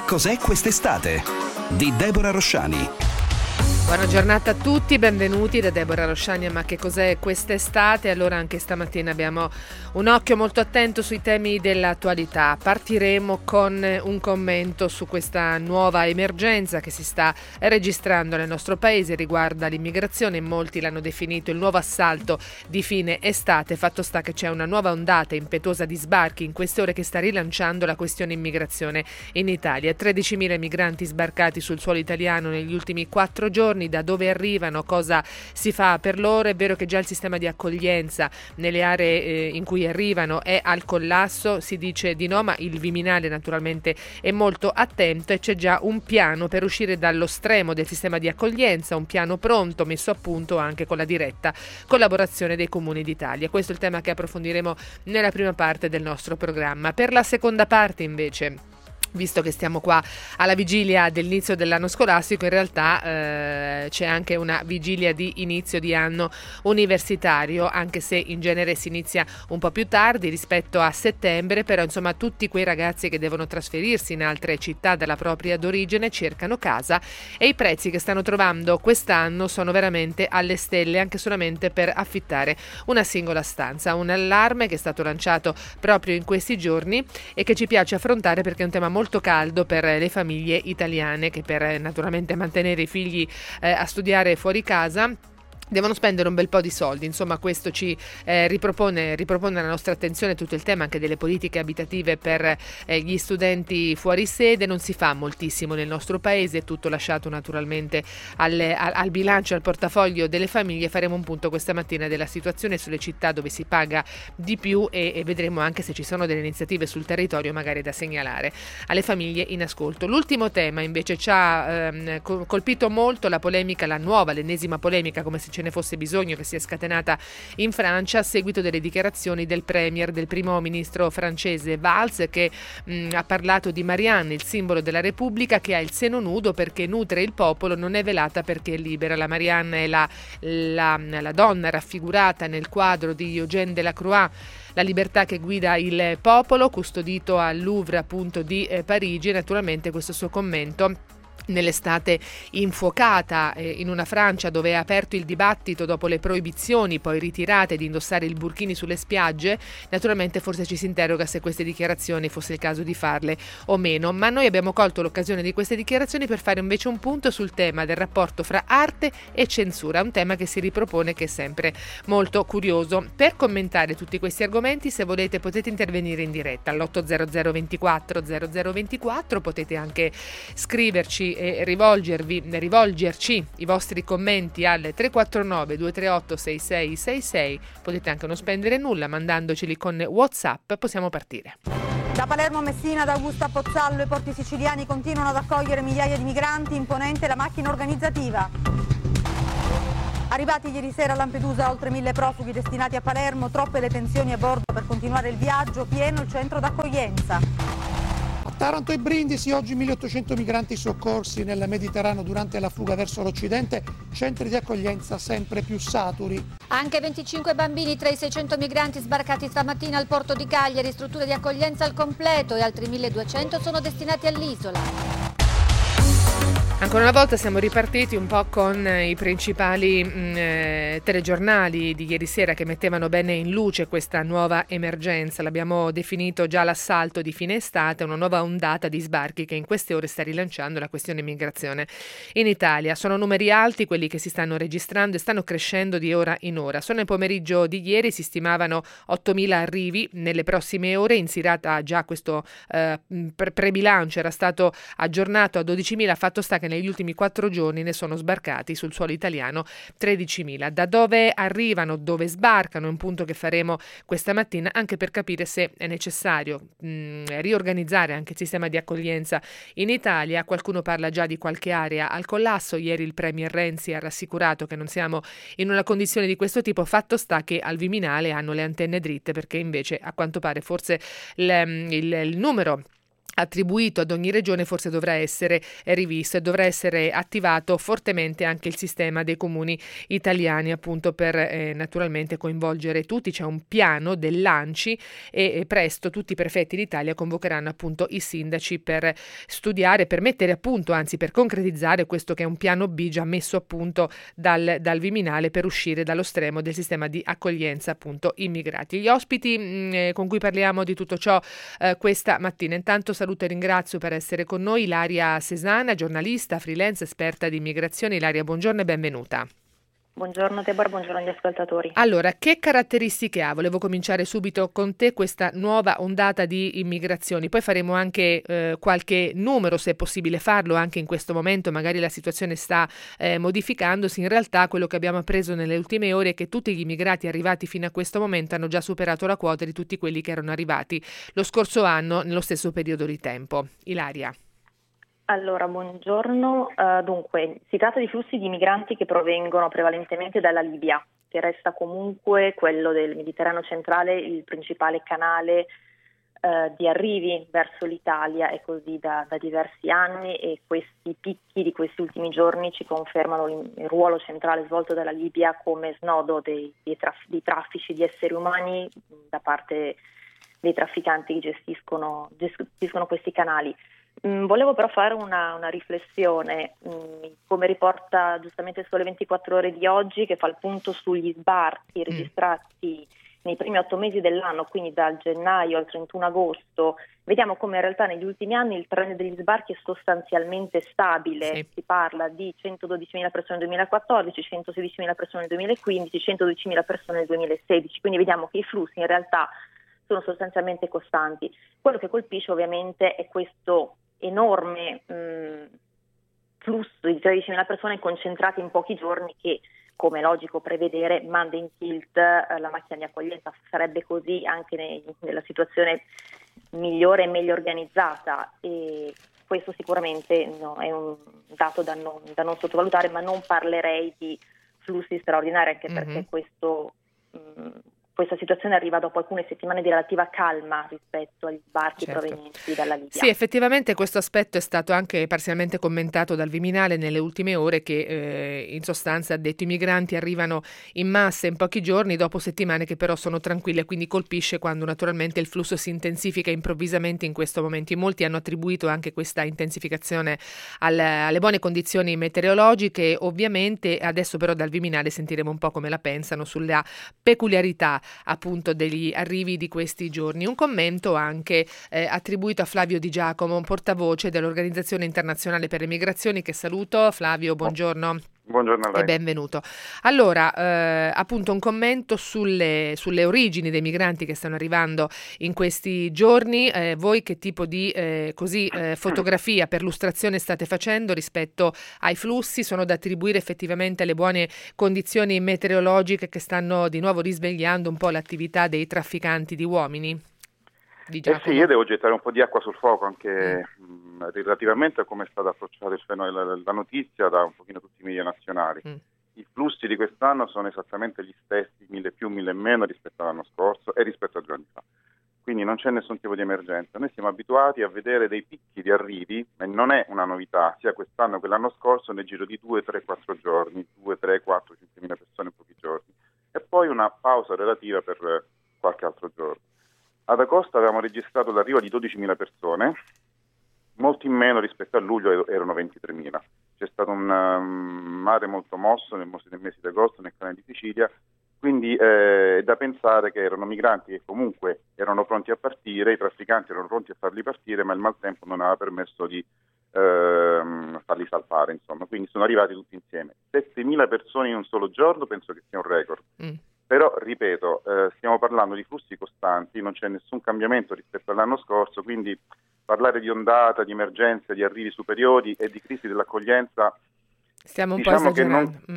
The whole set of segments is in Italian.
cos'è quest'estate? Di Deborah Rosciani. Buona giornata a tutti, benvenuti da Deborah Rosciani. Ma che cos'è quest'estate? Allora anche stamattina abbiamo un occhio molto attento sui temi dell'attualità. Partiremo con un commento su questa nuova emergenza che si sta registrando nel nostro paese, riguarda l'immigrazione. Molti l'hanno definito il nuovo assalto di fine estate. Fatto sta che c'è una nuova ondata impetuosa di sbarchi in queste ore che sta rilanciando la questione immigrazione in Italia. 13.000 migranti sbarcati sul suolo italiano negli ultimi 4 giorni. Da dove arrivano, cosa si fa per loro? È vero che già il sistema di accoglienza nelle aree in cui arrivano è al collasso, si dice di no, ma il Viminale naturalmente è molto attento e c'è già un piano per uscire dallo stremo del sistema di accoglienza, un piano pronto, messo a punto anche con la diretta collaborazione dei comuni d'Italia. Questo è il tema che approfondiremo nella prima parte del nostro programma. Per la seconda parte invece, visto che stiamo qua alla vigilia dell'inizio dell'anno scolastico, in realtà c'è anche una vigilia di inizio di anno universitario, anche se in genere si inizia un po' più tardi rispetto a settembre, però insomma tutti quei ragazzi che devono trasferirsi in altre città della propria d'origine cercano casa e i prezzi che stanno trovando quest'anno sono veramente alle stelle, anche solamente per affittare una singola stanza. Un allarme che è stato lanciato proprio in questi giorni e che ci piace affrontare perché è un tema molto caldo per le famiglie italiane che per naturalmente mantenere i figli a studiare fuori casa devono spendere un bel po' di soldi. Insomma, questo ci ripropone la nostra attenzione tutto il tema anche delle politiche abitative per gli studenti fuori sede. Non si fa moltissimo nel nostro paese, è tutto lasciato naturalmente al bilancio, al portafoglio delle famiglie. Faremo un punto questa mattina della situazione sulle città dove si paga di più e vedremo anche se ci sono delle iniziative sul territorio magari da segnalare alle famiglie in ascolto. L'ultimo tema invece ci ha colpito molto la polemica, l'ennesima polemica, come se ce ne fosse bisogno, che si è scatenata in Francia a seguito delle dichiarazioni del primo ministro francese Valls, che ha parlato di Marianne, il simbolo della Repubblica, che ha il seno nudo perché nutre il popolo, non è velata perché è libera. La Marianne è la donna raffigurata nel quadro di Eugène Delacroix, La libertà che guida il popolo, custodito al Louvre appunto di Parigi. Naturalmente questo suo commento nell'estate infuocata in una Francia dove è aperto il dibattito dopo le proibizioni poi ritirate di indossare il burkini sulle spiagge, naturalmente forse ci si interroga se queste dichiarazioni fosse il caso di farle o meno, ma noi abbiamo colto l'occasione di queste dichiarazioni per fare invece un punto sul tema del rapporto fra arte e censura, un tema che si ripropone, che è sempre molto curioso. Per commentare tutti questi argomenti, se volete, potete intervenire in diretta all'800 24 0024, potete anche scriverci e rivolgerci i vostri commenti al 349 238 6666. Potete anche non spendere nulla mandandoceli con WhatsApp. Possiamo partire. Da Palermo a Messina, da Augusta a Pozzallo, i porti siciliani continuano ad accogliere migliaia di migranti, imponente la macchina organizzativa. Arrivati ieri sera a Lampedusa oltre 1.000 profughi destinati a Palermo, troppe le tensioni a bordo per continuare il viaggio, pieno il centro d'accoglienza. A Taranto e Brindisi oggi 1.800 migranti soccorsi nel Mediterraneo durante la fuga verso l'Occidente, centri di accoglienza sempre più saturi. Anche 25 bambini tra i 600 migranti sbarcati stamattina al porto di Cagliari, strutture di accoglienza al completo, e altri 1.200 sono destinati all'isola. Ancora una volta siamo ripartiti un po' con i principali telegiornali di ieri sera che mettevano bene in luce questa nuova emergenza. L'abbiamo definito già l'assalto di fine estate, una nuova ondata di sbarchi che in queste ore sta rilanciando la questione immigrazione in Italia. Sono numeri alti quelli che si stanno registrando e stanno crescendo di ora in ora. Solo nel pomeriggio di ieri si stimavano 8.000 arrivi. Nelle prossime ore, in serata già questo prebilancio era stato aggiornato a 12.000. Fatto sta che negli ultimi 4 giorni ne sono sbarcati sul suolo italiano 13.000. Da dove arrivano, dove sbarcano, è un punto che faremo questa mattina anche per capire se è necessario riorganizzare anche il sistema di accoglienza in Italia. Qualcuno parla già di qualche area al collasso. Ieri il premier Renzi ha rassicurato che non siamo in una condizione di questo tipo. Fatto sta che al Viminale hanno le antenne dritte perché invece a quanto pare forse il numero attribuito ad ogni regione forse dovrà essere rivisto e dovrà essere attivato fortemente anche il sistema dei comuni italiani, appunto per naturalmente coinvolgere tutti. C'è un piano dell'ANCI e presto tutti i prefetti d'Italia convocheranno appunto i sindaci per studiare, per mettere appunto, anzi per concretizzare questo che è un piano B già messo appunto dal Viminale per uscire dallo stremo del sistema di accoglienza appunto immigrati. Gli ospiti con cui parliamo di tutto ciò questa mattina. Intanto saluto e ringrazio per essere con noi Ilaria Sesana, giornalista, freelance, esperta di immigrazione. Ilaria, buongiorno e benvenuta. Buongiorno Deborah, buongiorno agli ascoltatori. Allora, che caratteristiche ha? Volevo cominciare subito con te questa nuova ondata di immigrazioni, poi faremo anche qualche numero, se è possibile farlo anche in questo momento, magari la situazione sta modificandosi. In realtà quello che abbiamo appreso nelle ultime ore è che tutti gli immigrati arrivati fino a questo momento hanno già superato la quota di tutti quelli che erano arrivati lo scorso anno nello stesso periodo di tempo. Ilaria. Allora, buongiorno. Dunque, si tratta di flussi di migranti che provengono prevalentemente dalla Libia, che resta comunque quello del Mediterraneo centrale il principale canale di arrivi verso l'Italia, e così da diversi anni, e questi picchi di questi ultimi giorni ci confermano il ruolo centrale svolto dalla Libia come snodo dei traffici di esseri umani da parte dei trafficanti che gestiscono questi canali. Volevo però fare una riflessione, come riporta giustamente Sole 24 Ore di oggi, che fa il punto sugli sbarchi registrati nei primi 8 mesi dell'anno, quindi dal gennaio al 31 agosto. Vediamo come in realtà negli ultimi anni il trend degli sbarchi è sostanzialmente stabile. Sì. Si parla di 112.000 persone nel 2014, 116.000 persone nel 2015, 112.000 persone nel 2016, quindi vediamo che i flussi in realtà sono sostanzialmente costanti. Quello che colpisce ovviamente è questo enorme flusso di 13.000 persone concentrate in pochi giorni che, come è logico prevedere, manda in tilt la macchina di accoglienza. Sarebbe così anche nella situazione migliore e meglio organizzata, e questo sicuramente è un dato da non sottovalutare, ma non parlerei di flussi straordinari, anche perché questa situazione arriva dopo alcune settimane di relativa calma rispetto agli sbarchi provenienti dalla Libia. Sì, effettivamente questo aspetto è stato anche parzialmente commentato dal Viminale nelle ultime ore, che in sostanza ha detto: i migranti arrivano in massa in pochi giorni dopo settimane che però sono tranquille, quindi colpisce quando naturalmente il flusso si intensifica improvvisamente in questo momento. Molti hanno attribuito anche questa intensificazione alle buone condizioni meteorologiche. Ovviamente adesso però dal Viminale sentiremo un po' come la pensano sulla peculiarità appunto degli arrivi di questi giorni. Un commento anche attribuito a Flavio Di Giacomo, portavoce dell'Organizzazione Internazionale per le Migrazioni, che saluto. Flavio, buongiorno. Buongiorno a lei. E benvenuto. Allora, appunto un commento sulle origini dei migranti che stanno arrivando in questi giorni. Voi che tipo di fotografia, perlustrazione state facendo rispetto ai flussi? Sono da attribuire effettivamente alle buone condizioni meteorologiche che stanno di nuovo risvegliando un po' l'attività dei trafficanti di uomini? Sì, io devo gettare un po' di acqua sul fuoco anche relativamente a come è stato approcciato la notizia da un pochino tutti i media nazionali. I flussi di quest'anno sono esattamente gli stessi, 1.000 più, 1.000 meno rispetto all'anno scorso e rispetto a 2 anni fa. Quindi non c'è nessun tipo di emergenza. Noi siamo abituati a vedere dei picchi di arrivi, e non è una novità, sia quest'anno che l'anno scorso, nel giro di 2, 3, 4 giorni, 2, 3, 4, 5.000 persone in pochi giorni. E poi una pausa relativa per qualche altro giorno. Ad agosto avevamo registrato l'arrivo di 12.000 persone, molti in meno rispetto a luglio, erano 23.000. C'è stato un mare molto mosso nel mese di agosto nel canale di Sicilia, quindi è da pensare che erano migranti che comunque erano pronti a partire, i trafficanti erano pronti a farli partire, ma il maltempo non aveva permesso di farli salpare, insomma. Quindi sono arrivati tutti insieme. 7.000 persone in un solo giorno, penso che sia un record. Però, ripeto, stiamo parlando di flussi costanti, non c'è nessun cambiamento rispetto all'anno scorso, quindi parlare di ondata, di emergenze, di arrivi superiori e di crisi dell'accoglienza, stiamo un diciamo po' che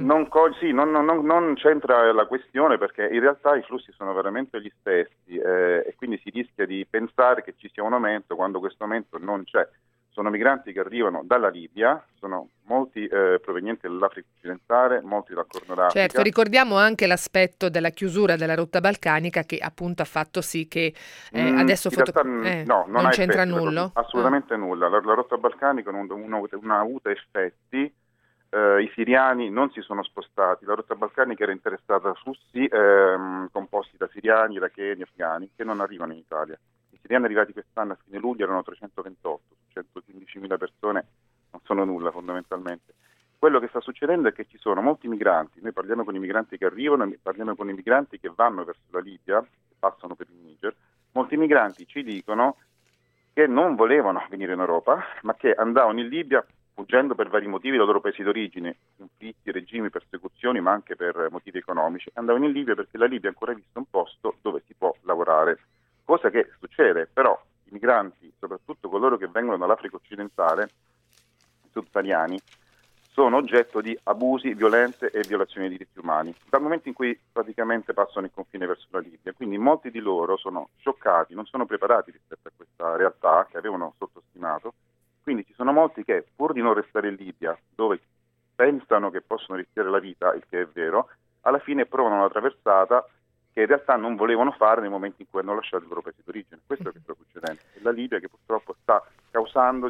non c'entra la questione, perché in realtà i flussi sono veramente gli stessi e quindi si rischia di pensare che ci sia un aumento quando questo aumento non c'è. sono migranti che arrivano dalla Libia, sono molti provenienti dall'Africa occidentale, molti dal Corno d'Africa. Certo, ricordiamo anche l'aspetto della chiusura della rotta balcanica che appunto ha fatto sì che adesso non c'entra nulla. Assolutamente nulla. La rotta balcanica non ha avuto effetti. I siriani non si sono spostati, la rotta balcanica era interessata a flussi composti da siriani, iracheni, afghani che non arrivano in Italia. I siriani arrivati quest'anno a fine luglio erano 328, 115.000 persone non sono nulla fondamentalmente. Quello che sta succedendo è che ci sono molti migranti, noi parliamo con i migranti che arrivano, parliamo con i migranti che vanno verso la Libia, che passano per il Niger, molti migranti ci dicono che non volevano venire in Europa, ma che andavano in Libia fuggendo per vari motivi dai loro paesi d'origine, conflitti, regimi, persecuzioni, ma anche per motivi economici. Andavano in Libia perché la Libia è ancora vista un posto dove si può lavorare, cosa che succede, però i migranti, soprattutto coloro che vengono dall'Africa occidentale, subsahariani, sono oggetto di abusi, violenze e violazioni dei diritti umani, dal momento in cui praticamente passano il confine verso la Libia. Quindi molti di loro sono scioccati, non sono preparati rispetto a questa realtà che avevano sottostimato. Quindi ci sono molti che, pur di non restare in Libia, dove pensano che possono rischiare la vita, il che è vero, alla fine provano una traversata che in realtà non volevano fare nel momento in cui hanno lasciato il loro paese d'origine. Questo è che sta succedendo. È la Libia che purtroppo sta causando,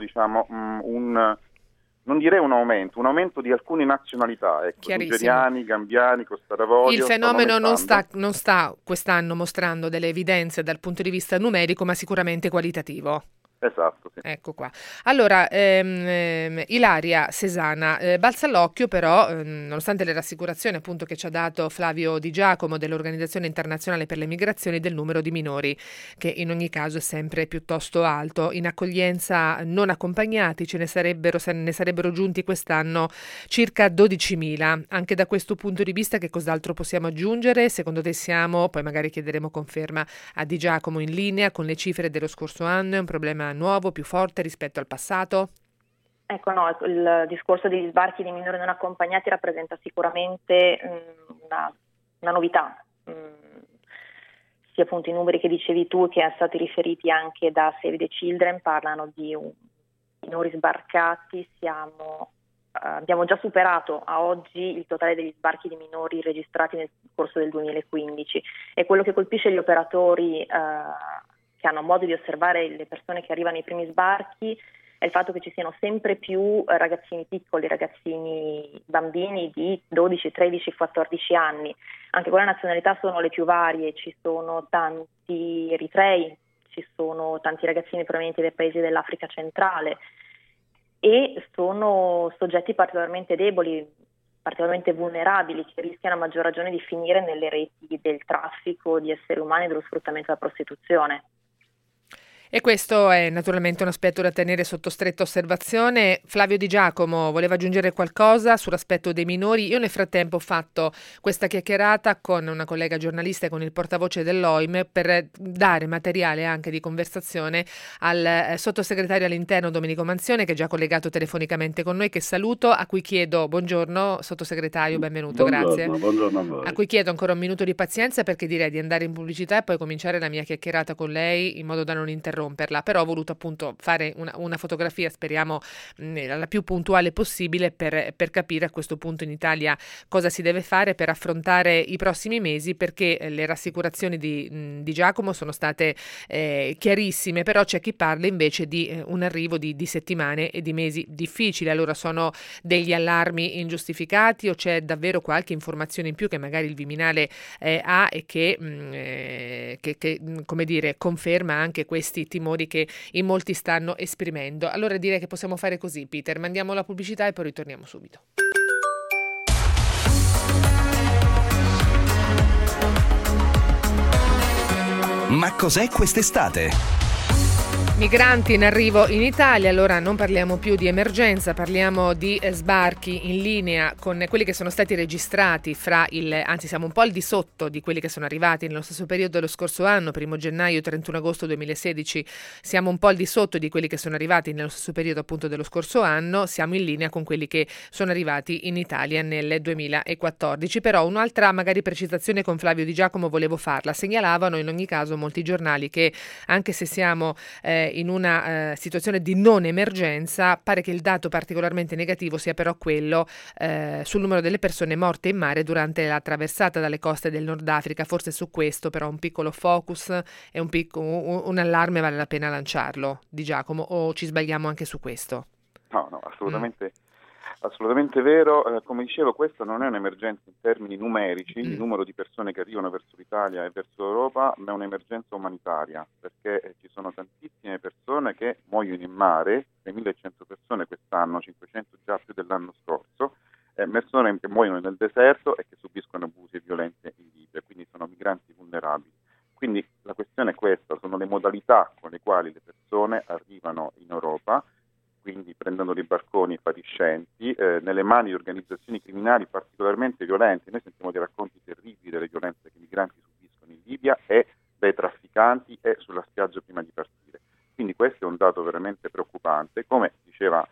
non direi un aumento di alcune nazionalità, nigeriani, gambiani, Costa d'Avorio. Il fenomeno non sta quest'anno mostrando delle evidenze dal punto di vista numerico, ma sicuramente qualitativo. Esatto, sì. Ecco qua. Allora, Ilaria Sesana, balza all'occhio però, nonostante le rassicurazioni appunto che ci ha dato Flavio Di Giacomo dell'Organizzazione Internazionale per le Migrazioni, del numero di minori che in ogni caso è sempre piuttosto alto. In accoglienza non accompagnati ne sarebbero giunti quest'anno circa 12.000. Anche da questo punto di vista che cos'altro possiamo aggiungere? Secondo te poi magari chiederemo conferma a Di Giacomo, in linea con le cifre dello scorso anno? È un problema nuovo, più forte rispetto al passato? Ecco, no, il discorso degli sbarchi di minori non accompagnati rappresenta sicuramente una novità. Sia appunto i numeri che dicevi tu, che sono stati riferiti anche da Save the Children, parlano di minori sbarcati. Abbiamo già superato a oggi il totale degli sbarchi di minori registrati nel corso del 2015, e quello che colpisce gli operatori che hanno modo di osservare le persone che arrivano ai primi sbarchi è il fatto che ci siano sempre più ragazzini piccoli, bambini di 12, 13, 14 anni. Anche con la nazionalità sono le più varie, ci sono tanti eritrei, ci sono tanti ragazzini provenienti dai paesi dell'Africa centrale, e sono soggetti particolarmente deboli, particolarmente vulnerabili, che rischiano a maggior ragione di finire nelle reti del traffico di esseri umani e dello sfruttamento della prostituzione. E questo è naturalmente un aspetto da tenere sotto stretta osservazione. Flavio Di Giacomo voleva aggiungere qualcosa sull'aspetto dei minori. Io nel frattempo ho fatto questa chiacchierata con una collega giornalista e con il portavoce dell'OIM per dare materiale anche di conversazione al sottosegretario all'interno Domenico Manzione, che è già collegato telefonicamente con noi, che saluto, a cui chiedo, buongiorno sottosegretario, benvenuto, grazie. Buongiorno a voi. A cui chiedo ancora un minuto di pazienza, perché direi di andare in pubblicità e poi cominciare la mia chiacchierata con lei in modo da non interrompere. Però ho voluto appunto fare una fotografia, speriamo la più puntuale possibile, per capire a questo punto in Italia cosa si deve fare per affrontare i prossimi mesi, perché le rassicurazioni di Giacomo sono state chiarissime, però c'è chi parla invece di un arrivo di settimane e di mesi difficili. Allora, sono degli allarmi ingiustificati o c'è davvero qualche informazione in più che magari il Viminale ha e che come dire, conferma anche questi timori che in molti stanno esprimendo? Allora direi che possiamo fare così, Peter, mandiamo la pubblicità e poi ritorniamo subito. Ma cos'è quest'estate? Migranti in arrivo in Italia, allora non parliamo più di emergenza, parliamo di sbarchi in linea con quelli che sono stati registrati anzi siamo un po' al di sotto di quelli che sono arrivati nello stesso periodo dello scorso anno, 1 gennaio 31 agosto 2016, siamo un po' al di sotto di quelli che sono arrivati nello stesso periodo appunto dello scorso anno, siamo in linea con quelli che sono arrivati in Italia nel 2014. Però un'altra magari precisazione con Flavio Di Giacomo volevo farla. Segnalavano in ogni caso molti giornali che, anche se siamo in una situazione di non emergenza. Pare che il dato particolarmente negativo sia però quello sul numero delle persone morte in mare durante la traversata dalle coste del Nord Africa. Forse su questo però un piccolo focus e un allarme vale la pena lanciarlo, Di Giacomo, o ci sbagliamo anche su questo? No, assolutamente vero. Come dicevo, questa non è un'emergenza in termini numerici, il numero di persone che arrivano verso l'Italia e verso l'Europa, ma è un'emergenza umanitaria, perché ci sono tantissime persone che muoiono in mare, 6.100 persone quest'anno, 500 già più dell'anno scorso, persone che muoiono nel deserto e che subiscono abusi e violenze in Libia, quindi sono migranti vulnerabili. Quindi la questione è questa, sono le modalità con le quali le persone arrivano in Europa, quindi prendendo dei barconi fatiscenti, nelle mani di organizzazioni criminali particolarmente violente. Noi sentiamo dei racconti terribili delle violenze che i migranti subiscono in Libia e dai trafficanti e sulla spiaggia prima di partire. Quindi questo è un dato veramente preoccupante, come diceva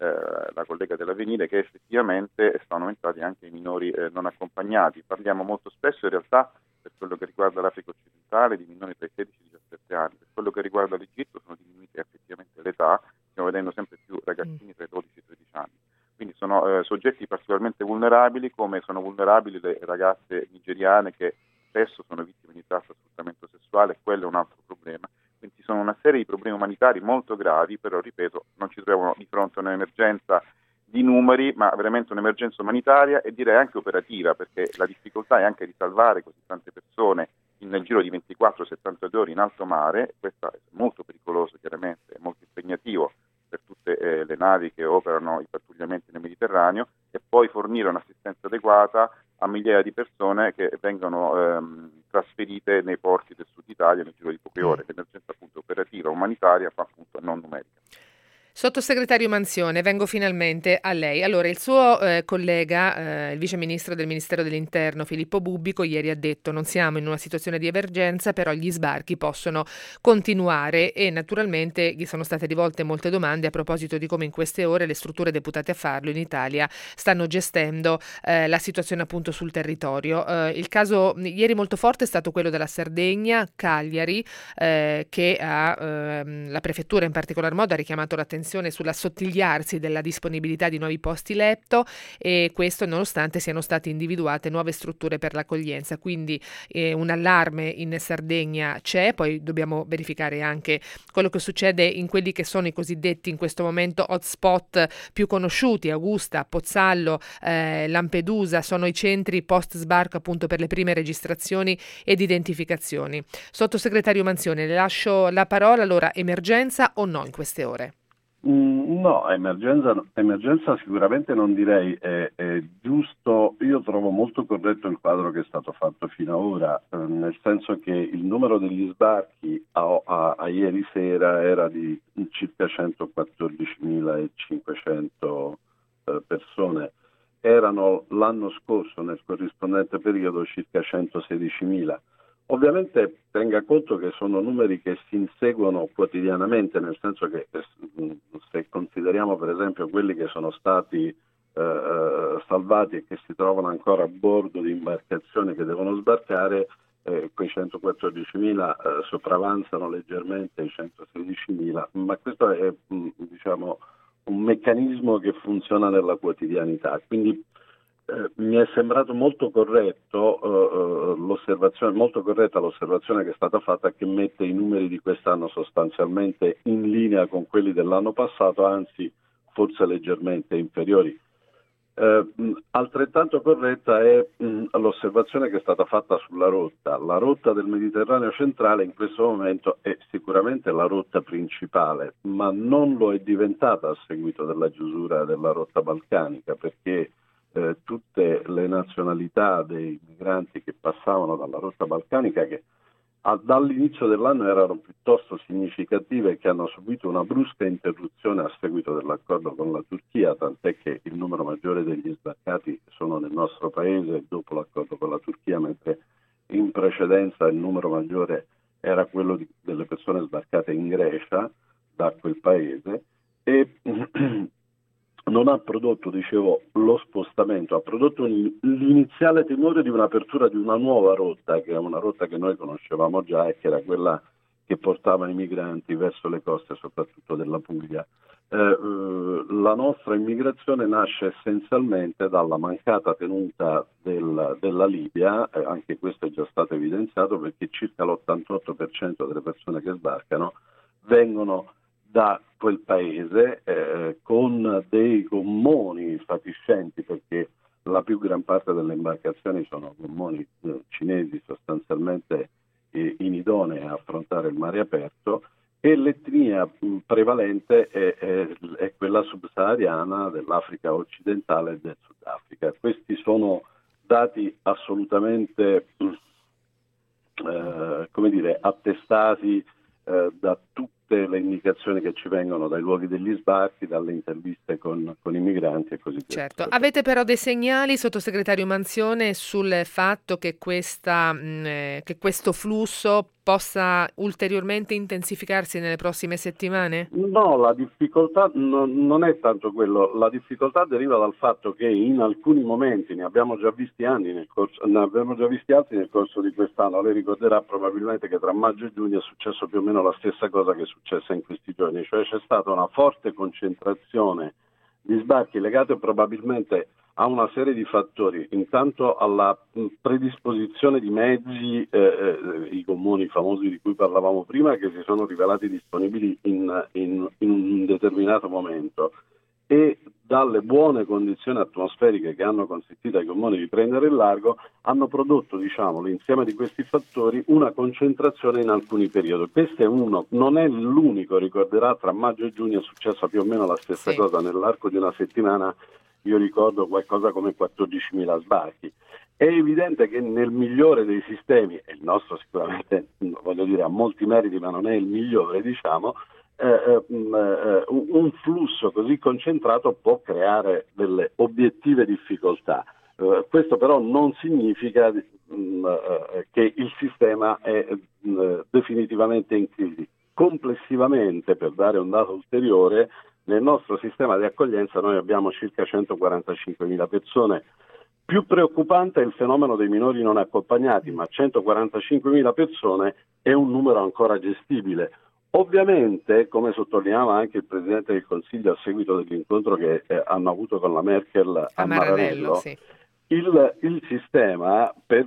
la collega dell'Avvenire, che effettivamente sono aumentati anche i minori non accompagnati. Parliamo molto spesso in realtà, per quello che riguarda l'Africa occidentale, di minori tra i 16 e i 17 anni, per quello che riguarda l'Egitto sono diminuite effettivamente l'età, stiamo vedendo sempre più ragazzini tra i 12 e i 13 anni. Quindi sono soggetti particolarmente vulnerabili, come sono vulnerabili le ragazze nigeriane che spesso sono vittime di tratta e sfruttamento sessuale, quello è un altro problema. Quindi ci sono una serie di problemi umanitari molto gravi, però ripeto, non ci troviamo di fronte a un'emergenza di numeri, ma veramente un'emergenza umanitaria e direi anche operativa, perché la difficoltà è anche di salvare così tante persone nel giro di 24-72 ore in alto mare. Questo è molto pericoloso, chiaramente, è molto impegnativo per tutte le navi che operano i pattugliamenti nel Mediterraneo, e poi fornire un'assistenza adeguata a migliaia di persone che vengono trasferite nei porti del sud Italia nel giro di poche ore. L'emergenza appunto operativa, umanitaria, ma appunto non numerica. Sottosegretario Manzione, vengo finalmente a lei. Allora, il suo collega, il vice ministro del Ministero dell'Interno, Filippo Bubbico, ieri ha detto: non siamo in una situazione di emergenza, però gli sbarchi possono continuare, e naturalmente gli sono state rivolte molte domande a proposito di come in queste ore le strutture deputate a farlo in Italia stanno gestendo la situazione appunto sul territorio. Il caso ieri molto forte è stato quello della Sardegna, Cagliari, che la prefettura in particolar modo ha richiamato l'attenzione sull'assottigliarsi della disponibilità di nuovi posti letto, e questo nonostante siano state individuate nuove strutture per l'accoglienza. Quindi un allarme in Sardegna c'è, poi dobbiamo verificare anche quello che succede in quelli che sono i cosiddetti in questo momento hotspot più conosciuti: Augusta, Pozzallo, Lampedusa, sono i centri post sbarco appunto per le prime registrazioni ed identificazioni. Sottosegretario Manzione, le lascio la parola. Allora, emergenza o no in queste ore? No, emergenza sicuramente non direi, è giusto. Io trovo molto corretto il quadro che è stato fatto fino ad ora, nel senso che il numero degli sbarchi a ieri sera era di circa 114.500 persone, erano l'anno scorso nel corrispondente periodo circa 116.000. Ovviamente tenga conto che sono numeri che si inseguono quotidianamente, nel senso che se consideriamo per esempio quelli che sono stati salvati e che si trovano ancora a bordo di imbarcazioni che devono sbarcare, quei 114.000 sopravanzano leggermente i 116.000, ma questo è un meccanismo che funziona nella quotidianità. Quindi mi è sembrato molto corretta l'osservazione che è stata fatta, che mette i numeri di quest'anno sostanzialmente in linea con quelli dell'anno passato, anzi forse leggermente inferiori. Altrettanto corretta è l'osservazione che è stata fatta sulla rotta. La rotta del Mediterraneo centrale in questo momento è sicuramente la rotta principale, ma non lo è diventata a seguito della chiusura della rotta balcanica, perché tutte le nazionalità dei migranti che passavano dalla rotta balcanica, che dall'inizio dell'anno erano piuttosto significative e che hanno subito una brusca interruzione a seguito dell'accordo con la Turchia, tant'è che il numero maggiore degli sbarcati sono nel nostro paese dopo l'accordo con la Turchia, mentre in precedenza il numero maggiore era quello delle persone sbarcate in Grecia da quel paese, e non ha prodotto, lo spostamento, ha prodotto l'iniziale timore di un'apertura di una nuova rotta, che è una rotta che noi conoscevamo già e che era quella che portavano i migranti verso le coste, soprattutto della Puglia. La nostra immigrazione nasce essenzialmente dalla mancata tenuta della Libia, anche questo è già stato evidenziato, perché circa l'88% delle persone che sbarcano vengono da quel paese con dei gommoni fatiscenti, perché la più gran parte delle imbarcazioni sono gommoni cinesi sostanzialmente inidonei a affrontare il mare aperto, e l'etnia prevalente è quella subsahariana dell'Africa occidentale e del Sudafrica. Questi sono dati assolutamente attestati da tutte le indicazioni che ci vengono dai luoghi degli sbarchi, dalle interviste con i migranti e così via. Certo, avete però dei segnali, sottosegretario Manzione, sul fatto che questo flusso possa ulteriormente intensificarsi nelle prossime settimane? No, la difficoltà non è tanto quello, la difficoltà deriva dal fatto che in alcuni momenti, ne abbiamo già visti altri nel corso di quest'anno. Lei ricorderà probabilmente che tra maggio e giugno è successo più o meno la stessa cosa che è successa in questi giorni, cioè c'è stata una forte concentrazione di sbarchi legate probabilmente a una serie di fattori, intanto alla predisposizione di mezzi, i gommoni famosi di cui parlavamo prima, che si sono rivelati disponibili in un determinato momento, e dalle buone condizioni atmosferiche che hanno consentito ai gommoni di prendere il largo, hanno prodotto, l'insieme di questi fattori, una concentrazione in alcuni periodi. Questo è uno, non è l'unico, ricorderà, tra maggio e giugno è successa più o meno la stessa cosa, nell'arco di una settimana. Io ricordo qualcosa come 14.000 sbarchi. È evidente che nel migliore dei sistemi, e il nostro sicuramente, ha molti meriti, ma non è il migliore, un flusso così concentrato può creare delle obiettive difficoltà. Questo però non significa che il sistema è definitivamente in crisi. Complessivamente, per dare un dato ulteriore, nel nostro sistema di accoglienza noi abbiamo circa 145.000 persone. Più preoccupante è il fenomeno dei minori non accompagnati, ma 145.000 persone è un numero ancora gestibile. Ovviamente, come sottolineava anche il Presidente del Consiglio a seguito dell'incontro che hanno avuto con la Merkel a Maranello, il sistema, per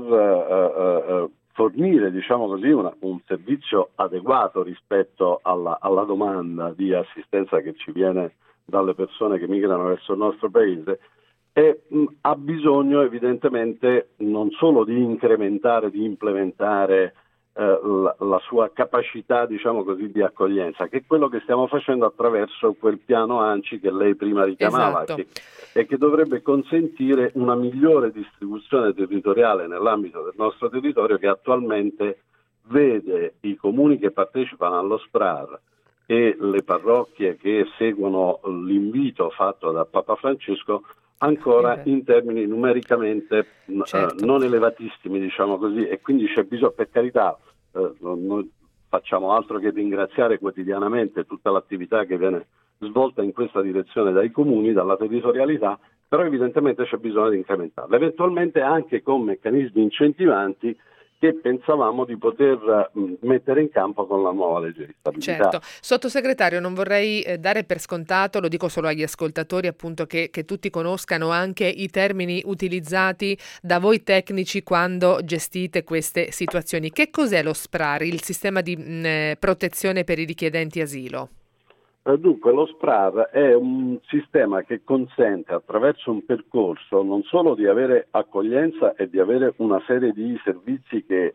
poter fornire un servizio adeguato rispetto alla domanda di assistenza che ci viene dalle persone che migrano verso il nostro paese, ha bisogno evidentemente non solo di incrementare, di implementare la sua capacità di accoglienza, che è quello che stiamo facendo attraverso quel piano ANCI che lei prima richiamava, esatto, e che dovrebbe consentire una migliore distribuzione territoriale nell'ambito del nostro territorio, che attualmente vede i comuni che partecipano allo SPRAR e le parrocchie che seguono l'invito fatto da Papa Francesco ancora in termini numericamente non elevatissimi, e quindi c'è bisogno, per carità, noi facciamo altro che ringraziare quotidianamente tutta l'attività che viene svolta in questa direzione dai comuni, dalla territorialità, però evidentemente c'è bisogno di incrementarla, eventualmente anche con meccanismi incentivanti che pensavamo di poter mettere in campo con la nuova legge di stabilità. Certo. Sottosegretario, non vorrei dare per scontato, lo dico solo agli ascoltatori, appunto, che tutti conoscano anche i termini utilizzati da voi tecnici quando gestite queste situazioni. Che cos'è lo SPRAR, il sistema di protezione per i richiedenti asilo? Dunque, lo SPRAR è un sistema che consente, attraverso un percorso, non solo di avere accoglienza e di avere una serie di servizi che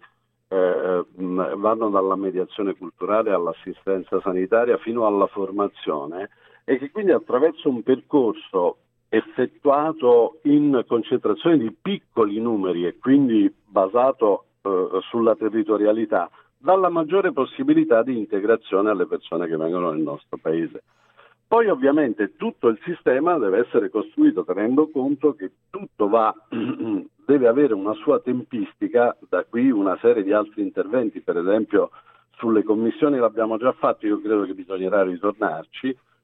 vanno dalla mediazione culturale all'assistenza sanitaria fino alla formazione, e che quindi attraverso un percorso effettuato in concentrazione di piccoli numeri e quindi basato sulla territorialità, dalla maggiore possibilità di integrazione alle persone che vengono nel nostro paese. Poi ovviamente tutto il sistema deve essere costruito tenendo conto che tutto deve avere una sua tempistica, da qui una serie di altri interventi, per esempio sulle commissioni l'abbiamo già fatto, io credo che bisognerà ritornarci,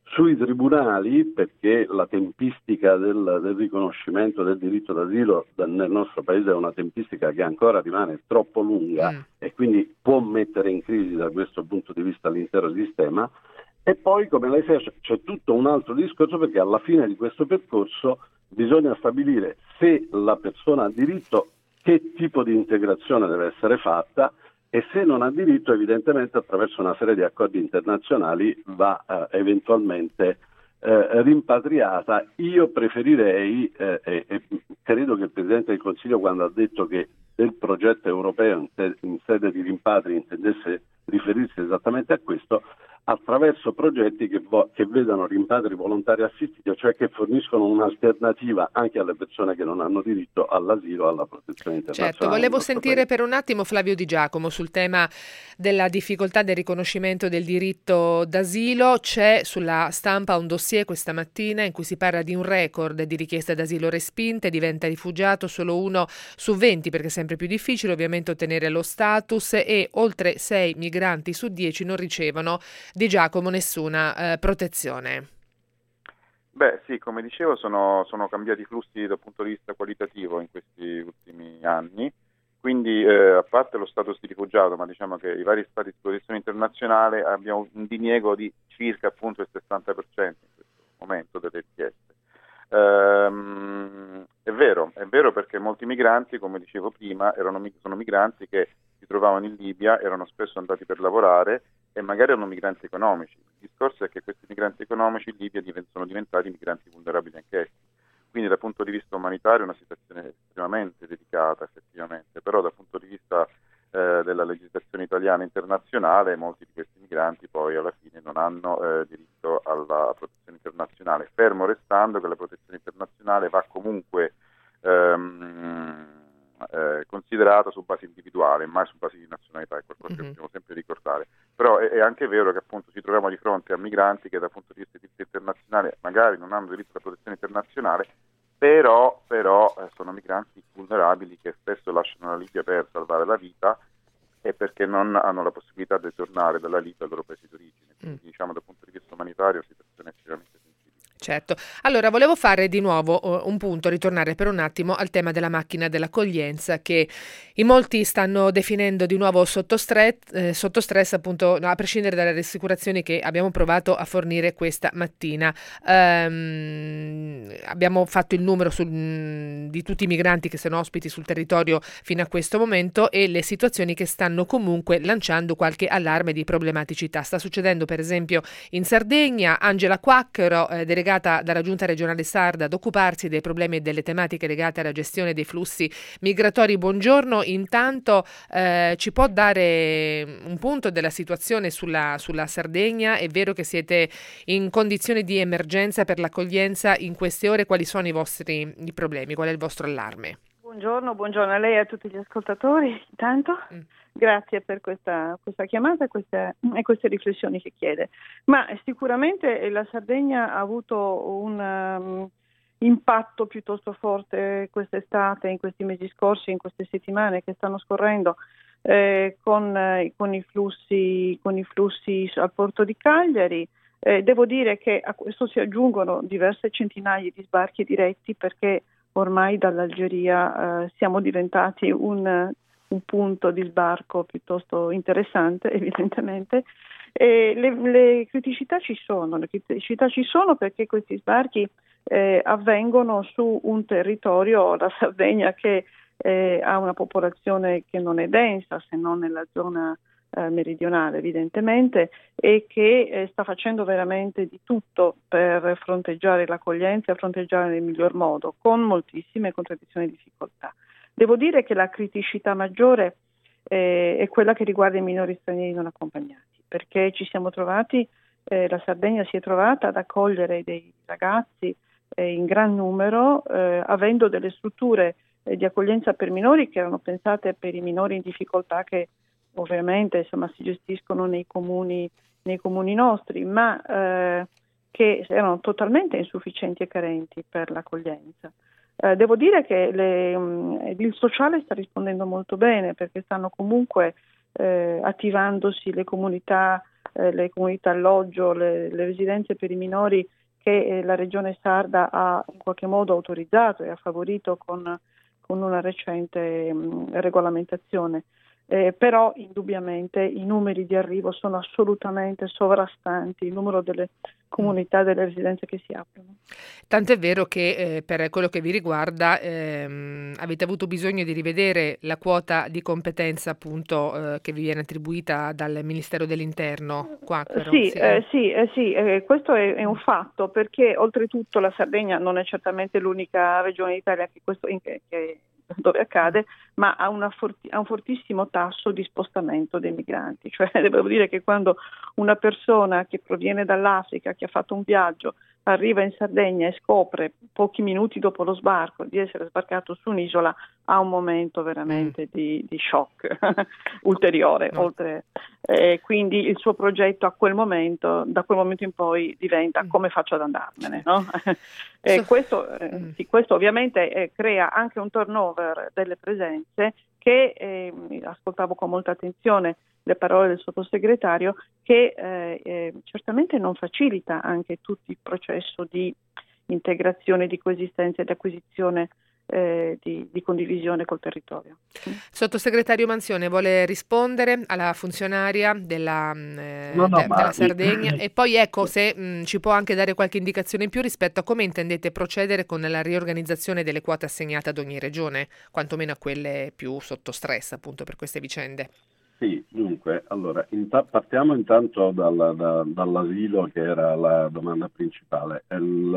sui tribunali, perché la tempistica del riconoscimento del diritto d'asilo nel nostro paese è una tempistica che ancora rimane troppo lunga e quindi può mettere in crisi da questo punto di vista l'intero sistema. E poi, come lei sa, c'è tutto un altro discorso, perché alla fine di questo percorso bisogna stabilire se la persona ha diritto, che tipo di integrazione deve essere fatta, e se non ha diritto, evidentemente attraverso una serie di accordi internazionali va eventualmente rimpatriata. Io preferirei, e credo che il Presidente del Consiglio, quando ha detto che del progetto europeo in sede di rimpatri intendesse riferirsi esattamente a questo, attraverso progetti che vedano rimpatri volontari assistiti, cioè che forniscono un'alternativa anche alle persone che non hanno diritto all'asilo, alla protezione internazionale. Certo, volevo sentire per un attimo Flavio Di Giacomo sul tema della difficoltà del riconoscimento del diritto d'asilo. C'è sulla stampa un dossier questa mattina in cui si parla di un record di richieste d'asilo respinte, diventa rifugiato solo 1 su 20, perché è sempre più difficile ovviamente ottenere lo status, e oltre 6 migranti su 10 non ricevono, Di Giacomo, nessuna protezione. Beh sì, come dicevo, sono cambiati i flussi dal punto di vista qualitativo in questi ultimi anni, quindi a parte lo status di rifugiato, ma diciamo che i vari stati di protezione internazionale abbiamo un diniego di circa appunto il 60% in questo momento delle richieste. È vero perché molti migranti, come dicevo prima, sono migranti che si trovavano in Libia, erano spesso andati per lavorare e magari erano migranti economici. Il discorso è che questi migranti economici in Libia sono diventati migranti vulnerabili anch'essi. Quindi dal punto di vista umanitario è una situazione estremamente delicata effettivamente, però dal punto di vista della legislazione italiana e internazionale molti di questi migranti poi alla fine non hanno diritto alla protezione internazionale, fermo restando che la protezione internazionale va comunque considerata su base individuale, mai su base di nazionalità, è qualcosa che dobbiamo sempre ricordare. Però è anche vero che appunto ci troviamo di fronte a migranti che dal punto di vista di diritto internazionale magari non hanno diritto alla protezione internazionale, però sono migranti vulnerabili che spesso lasciano la Libia per salvare la vita e perché non hanno la possibilità di tornare dalla Libia al loro paese d'origine. Quindi diciamo dal punto di vista umanitario la situazione è estremamente sensibile. Certo. Allora, volevo fare di nuovo un punto, ritornare per un attimo al tema della macchina dell'accoglienza, che in molti stanno definendo di nuovo sotto stress, appunto, a prescindere dalle rassicurazioni che abbiamo provato a fornire questa mattina. Abbiamo fatto il numero di tutti i migranti che sono ospiti sul territorio fino a questo momento e le situazioni che stanno comunque lanciando qualche allarme di problematicità. Sta succedendo per esempio in Sardegna. Angela Quacchero, delegata dalla Giunta regionale sarda ad occuparsi dei problemi e delle tematiche legate alla gestione dei flussi migratori. Buongiorno, intanto ci può dare un punto della situazione sulla Sardegna? È vero che siete in condizioni di emergenza per l'accoglienza in queste ore? Quali sono i problemi? Qual è il vostro allarme? Buongiorno a lei e a tutti gli ascoltatori. Intanto grazie per questa chiamata e queste riflessioni che chiede. Ma sicuramente la Sardegna ha avuto un impatto piuttosto forte quest'estate, in questi mesi scorsi, in queste settimane che stanno scorrendo, con i flussi al porto di Cagliari. Devo dire che a questo si aggiungono diverse centinaia di sbarchi diretti, perché ormai dall'Algeria siamo diventati un punto di sbarco piuttosto interessante, evidentemente. E le criticità ci sono perché questi sbarchi avvengono su un territorio, la Sardegna, che ha una popolazione che non è densa, se non nella zona meridionale evidentemente, e che sta facendo veramente di tutto per fronteggiare l'accoglienza e fronteggiare nel miglior modo, con moltissime contraddizioni e difficoltà. Devo dire che la criticità maggiore è quella che riguarda i minori stranieri non accompagnati, perché ci siamo trovati, la Sardegna si è trovata ad accogliere dei ragazzi in gran numero, avendo delle strutture di accoglienza per minori che erano pensate per i minori in difficoltà, che ovviamente si gestiscono nei comuni nostri, ma che erano totalmente insufficienti e carenti per l'accoglienza. Devo dire che il sociale sta rispondendo molto bene, perché stanno comunque attivandosi le comunità le comunità alloggio, le residenze per i minori che la Regione Sarda ha in qualche modo autorizzato e ha favorito con una recente regolamentazione. Però indubbiamente i numeri di arrivo sono assolutamente sovrastanti il numero delle comunità, delle residenze che si aprono. Tanto è vero che per quello che vi riguarda avete avuto bisogno di rivedere la quota di competenza appunto che vi viene attribuita dal Ministero dell'Interno. Sì, questo è un fatto, perché oltretutto la Sardegna non è certamente l'unica regione d'Italia dove accade, ma ha un fortissimo tasso di spostamento dei migranti. Cioè, devo dire che quando una persona che proviene dall'Africa, che ha fatto un viaggio, arriva in Sardegna e scopre pochi minuti dopo lo sbarco di essere sbarcato su un'isola, ha un momento veramente di shock ulteriore. Quindi il suo progetto da quel momento in poi diventa come faccio ad andarmene, no? Questo ovviamente crea anche un turnover delle presenze che ascoltavo con molta attenzione le parole del sottosegretario, che certamente non facilita anche tutto il processo di integrazione, di coesistenza e di acquisizione di condivisione col territorio. Sottosegretario Manzione vuole rispondere alla funzionaria della Sardegna e poi ecco se ci può anche dare qualche indicazione in più rispetto a come intendete procedere con la riorganizzazione delle quote assegnate ad ogni regione, quantomeno a quelle più sotto stress appunto per queste vicende. Sì, dunque, allora, partiamo intanto dall'asilo, che era la domanda principale.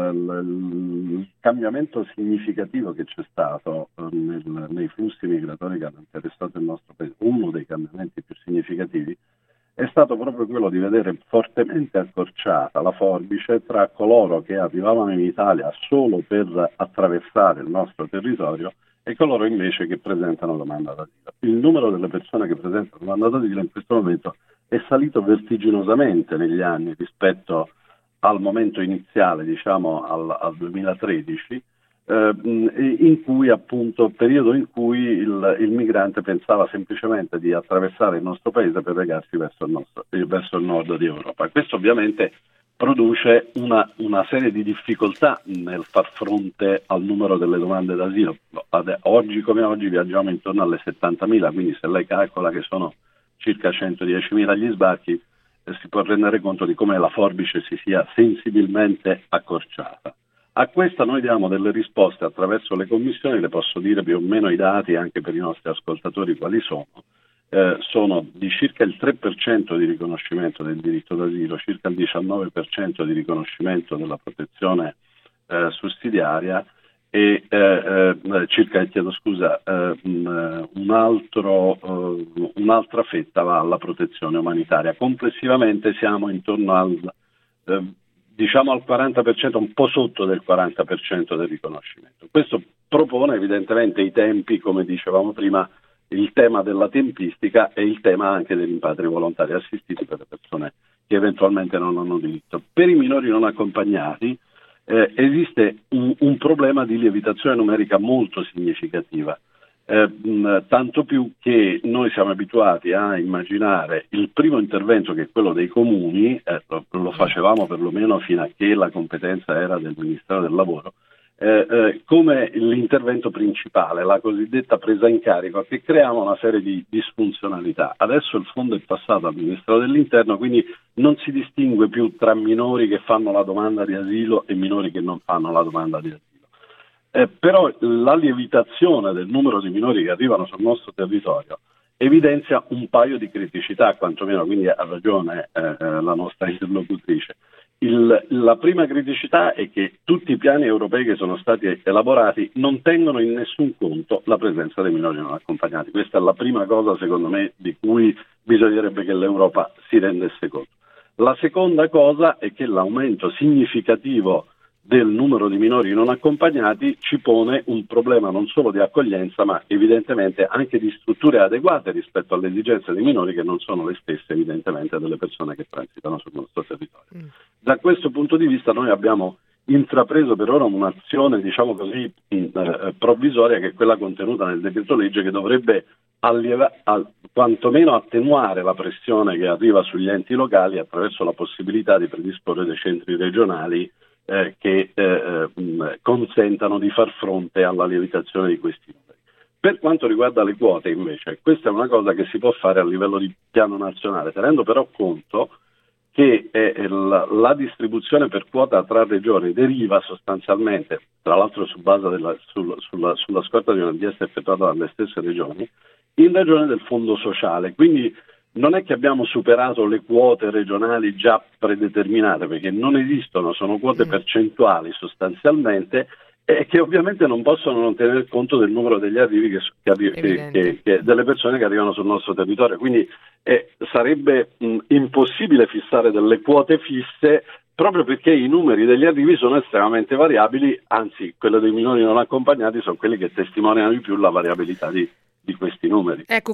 Il cambiamento significativo che c'è stato nei flussi migratori che hanno interessato il nostro paese, uno dei cambiamenti più significativi, è stato proprio quello di vedere fortemente accorciata la forbice tra coloro che arrivavano in Italia solo per attraversare il nostro territorio e coloro invece che presentano domanda d'asilo. Il numero delle persone che presentano domanda d'asilo in questo momento è salito vertiginosamente negli anni rispetto al momento iniziale, diciamo al 2013, in cui appunto periodo in cui il migrante pensava semplicemente di attraversare il nostro paese per recarsi verso il nord di Europa. Questo ovviamente produce una serie di difficoltà nel far fronte al numero delle domande d'asilo. Oggi come oggi viaggiamo intorno alle 70.000, quindi se lei calcola che sono circa 110.000 gli sbarchi, si può rendere conto di come la forbice si sia sensibilmente accorciata. A questa noi diamo delle risposte attraverso le commissioni, le posso dire più o meno i dati anche per i nostri ascoltatori quali sono. Sono di circa il 3% di riconoscimento del diritto d'asilo, circa il 19% di riconoscimento della protezione sussidiaria e un'altra fetta va alla protezione umanitaria. Complessivamente siamo intorno al 40%, un po' sotto del 40% del riconoscimento. Questo propone evidentemente i tempi, come dicevamo prima, il tema della tempistica e il tema anche dei rimpatri volontari assistiti per le persone che eventualmente non hanno diritto. Per i minori non accompagnati esiste un problema di lievitazione numerica molto significativa, tanto più che noi siamo abituati a immaginare il primo intervento, che è quello dei comuni, lo facevamo perlomeno fino a che la competenza era del Ministero del Lavoro, come l'intervento principale, la cosiddetta presa in carico, che creava una serie di disfunzionalità. Adesso il fondo è passato al Ministero dell'Interno, quindi non si distingue più tra minori che fanno la domanda di asilo e minori che non fanno la domanda di asilo. Però la lievitazione del numero di minori che arrivano sul nostro territorio evidenzia un paio di criticità, quantomeno, quindi ha ragione la nostra interlocutrice. La prima criticità è che tutti i piani europei che sono stati elaborati non tengono in nessun conto la presenza dei minori non accompagnati. Questa è la prima cosa, secondo me, di cui bisognerebbe che l'Europa si rendesse conto. La seconda cosa è che l'aumento significativo del numero di minori non accompagnati ci pone un problema non solo di accoglienza, ma evidentemente anche di strutture adeguate rispetto alle esigenze dei minori, che non sono le stesse evidentemente delle persone che transitano sul nostro territorio. Da questo punto di vista noi abbiamo intrapreso per ora un'azione, diciamo così, provvisoria, che è quella contenuta nel decreto legge, che dovrebbe quantomeno attenuare la pressione che arriva sugli enti locali attraverso la possibilità di predisporre dei centri regionali che consentano di far fronte alla lievitazione di questi numeri. Per quanto riguarda le quote, invece, questa è una cosa che si può fare a livello di piano nazionale, tenendo però conto che la distribuzione per quota tra regioni deriva sostanzialmente, tra l'altro su base sulla scorta di un'inchiesta effettuata dalle stesse regioni, in ragione del fondo sociale. Quindi non è che abbiamo superato le quote regionali già predeterminate, perché non esistono, sono quote percentuali sostanzialmente, e che ovviamente non possono non tener conto del numero degli arrivi delle persone che arrivano sul nostro territorio. Quindi sarebbe impossibile fissare delle quote fisse, proprio perché i numeri degli arrivi sono estremamente variabili, anzi quelli dei minori non accompagnati sono quelli che testimoniano di più la variabilità di questi numeri. Ecco,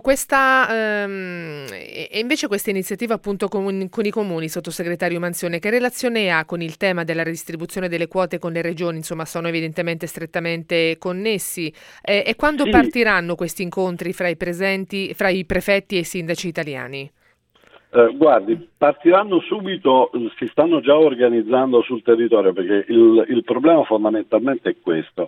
e invece questa iniziativa appunto con i comuni, sottosegretario Manzione, che relazione ha con il tema della redistribuzione delle quote con le regioni? Insomma, sono evidentemente strettamente connessi. E quando partiranno questi incontri fra i prefetti e i sindaci italiani? Guardi, partiranno subito, si stanno già organizzando sul territorio, perché il problema fondamentalmente è questo.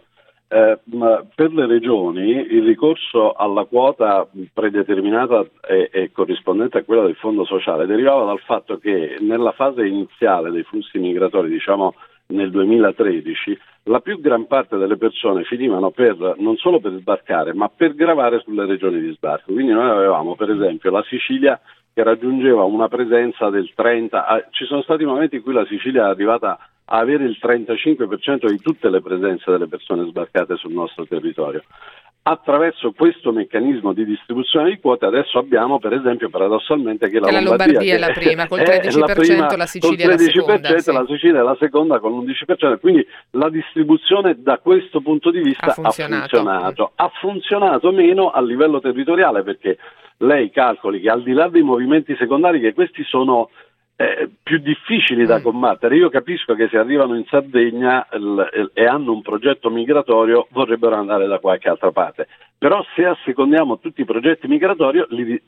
Per le regioni il ricorso alla quota predeterminata e corrispondente a quella del fondo sociale derivava dal fatto che nella fase iniziale dei flussi migratori, diciamo nel 2013, la più gran parte delle persone finivano non solo per sbarcare, ma per gravare sulle regioni di sbarco. Quindi noi avevamo per esempio la Sicilia che raggiungeva una presenza del 30%, ci sono stati momenti in cui la Sicilia è arrivata a avere il 35% di tutte le presenze delle persone sbarcate sul nostro territorio. Attraverso questo meccanismo di distribuzione di quote adesso abbiamo per esempio paradossalmente che la Lombardia è la prima, col 13%, la Sicilia è la seconda. Sì. La Sicilia è la seconda con l'11%, quindi la distribuzione da questo punto di vista ha funzionato. Ha funzionato meno a livello territoriale, perché lei calcoli che al di là dei movimenti secondari, che questi sono più difficili da combattere. Io capisco che se arrivano in Sardegna e hanno un progetto migratorio vorrebbero andare da qualche altra parte, però se assecondiamo tutti i progetti migratori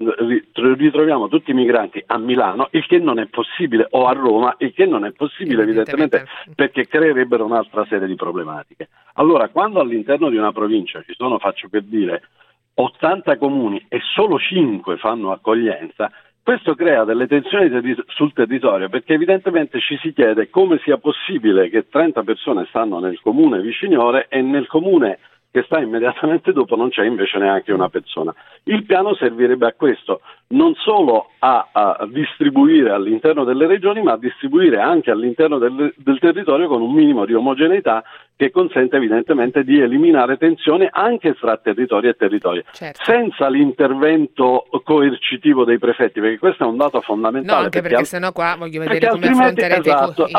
ritroviamo tutti i migranti a Milano, il che non è possibile, o a Roma, il che non è possibile evidentemente perché creerebbero un'altra serie di problematiche. Allora, quando all'interno di una provincia ci sono, faccio per dire, 80 comuni e solo 5 fanno accoglienza, questo crea delle tensioni sul territorio, perché evidentemente ci si chiede come sia possibile che 30 persone stanno nel comune viciniore e nel comune che sta immediatamente dopo non c'è invece neanche una persona. Il piano servirebbe a questo, non solo a distribuire all'interno delle regioni, ma a distribuire anche all'interno del territorio con un minimo di omogeneità che consente evidentemente di eliminare tensioni anche fra territorio e territorio, senza l'intervento coercitivo dei prefetti, perché questo è un dato fondamentale. No, anche perché sennò qua voglio vedere come affronterete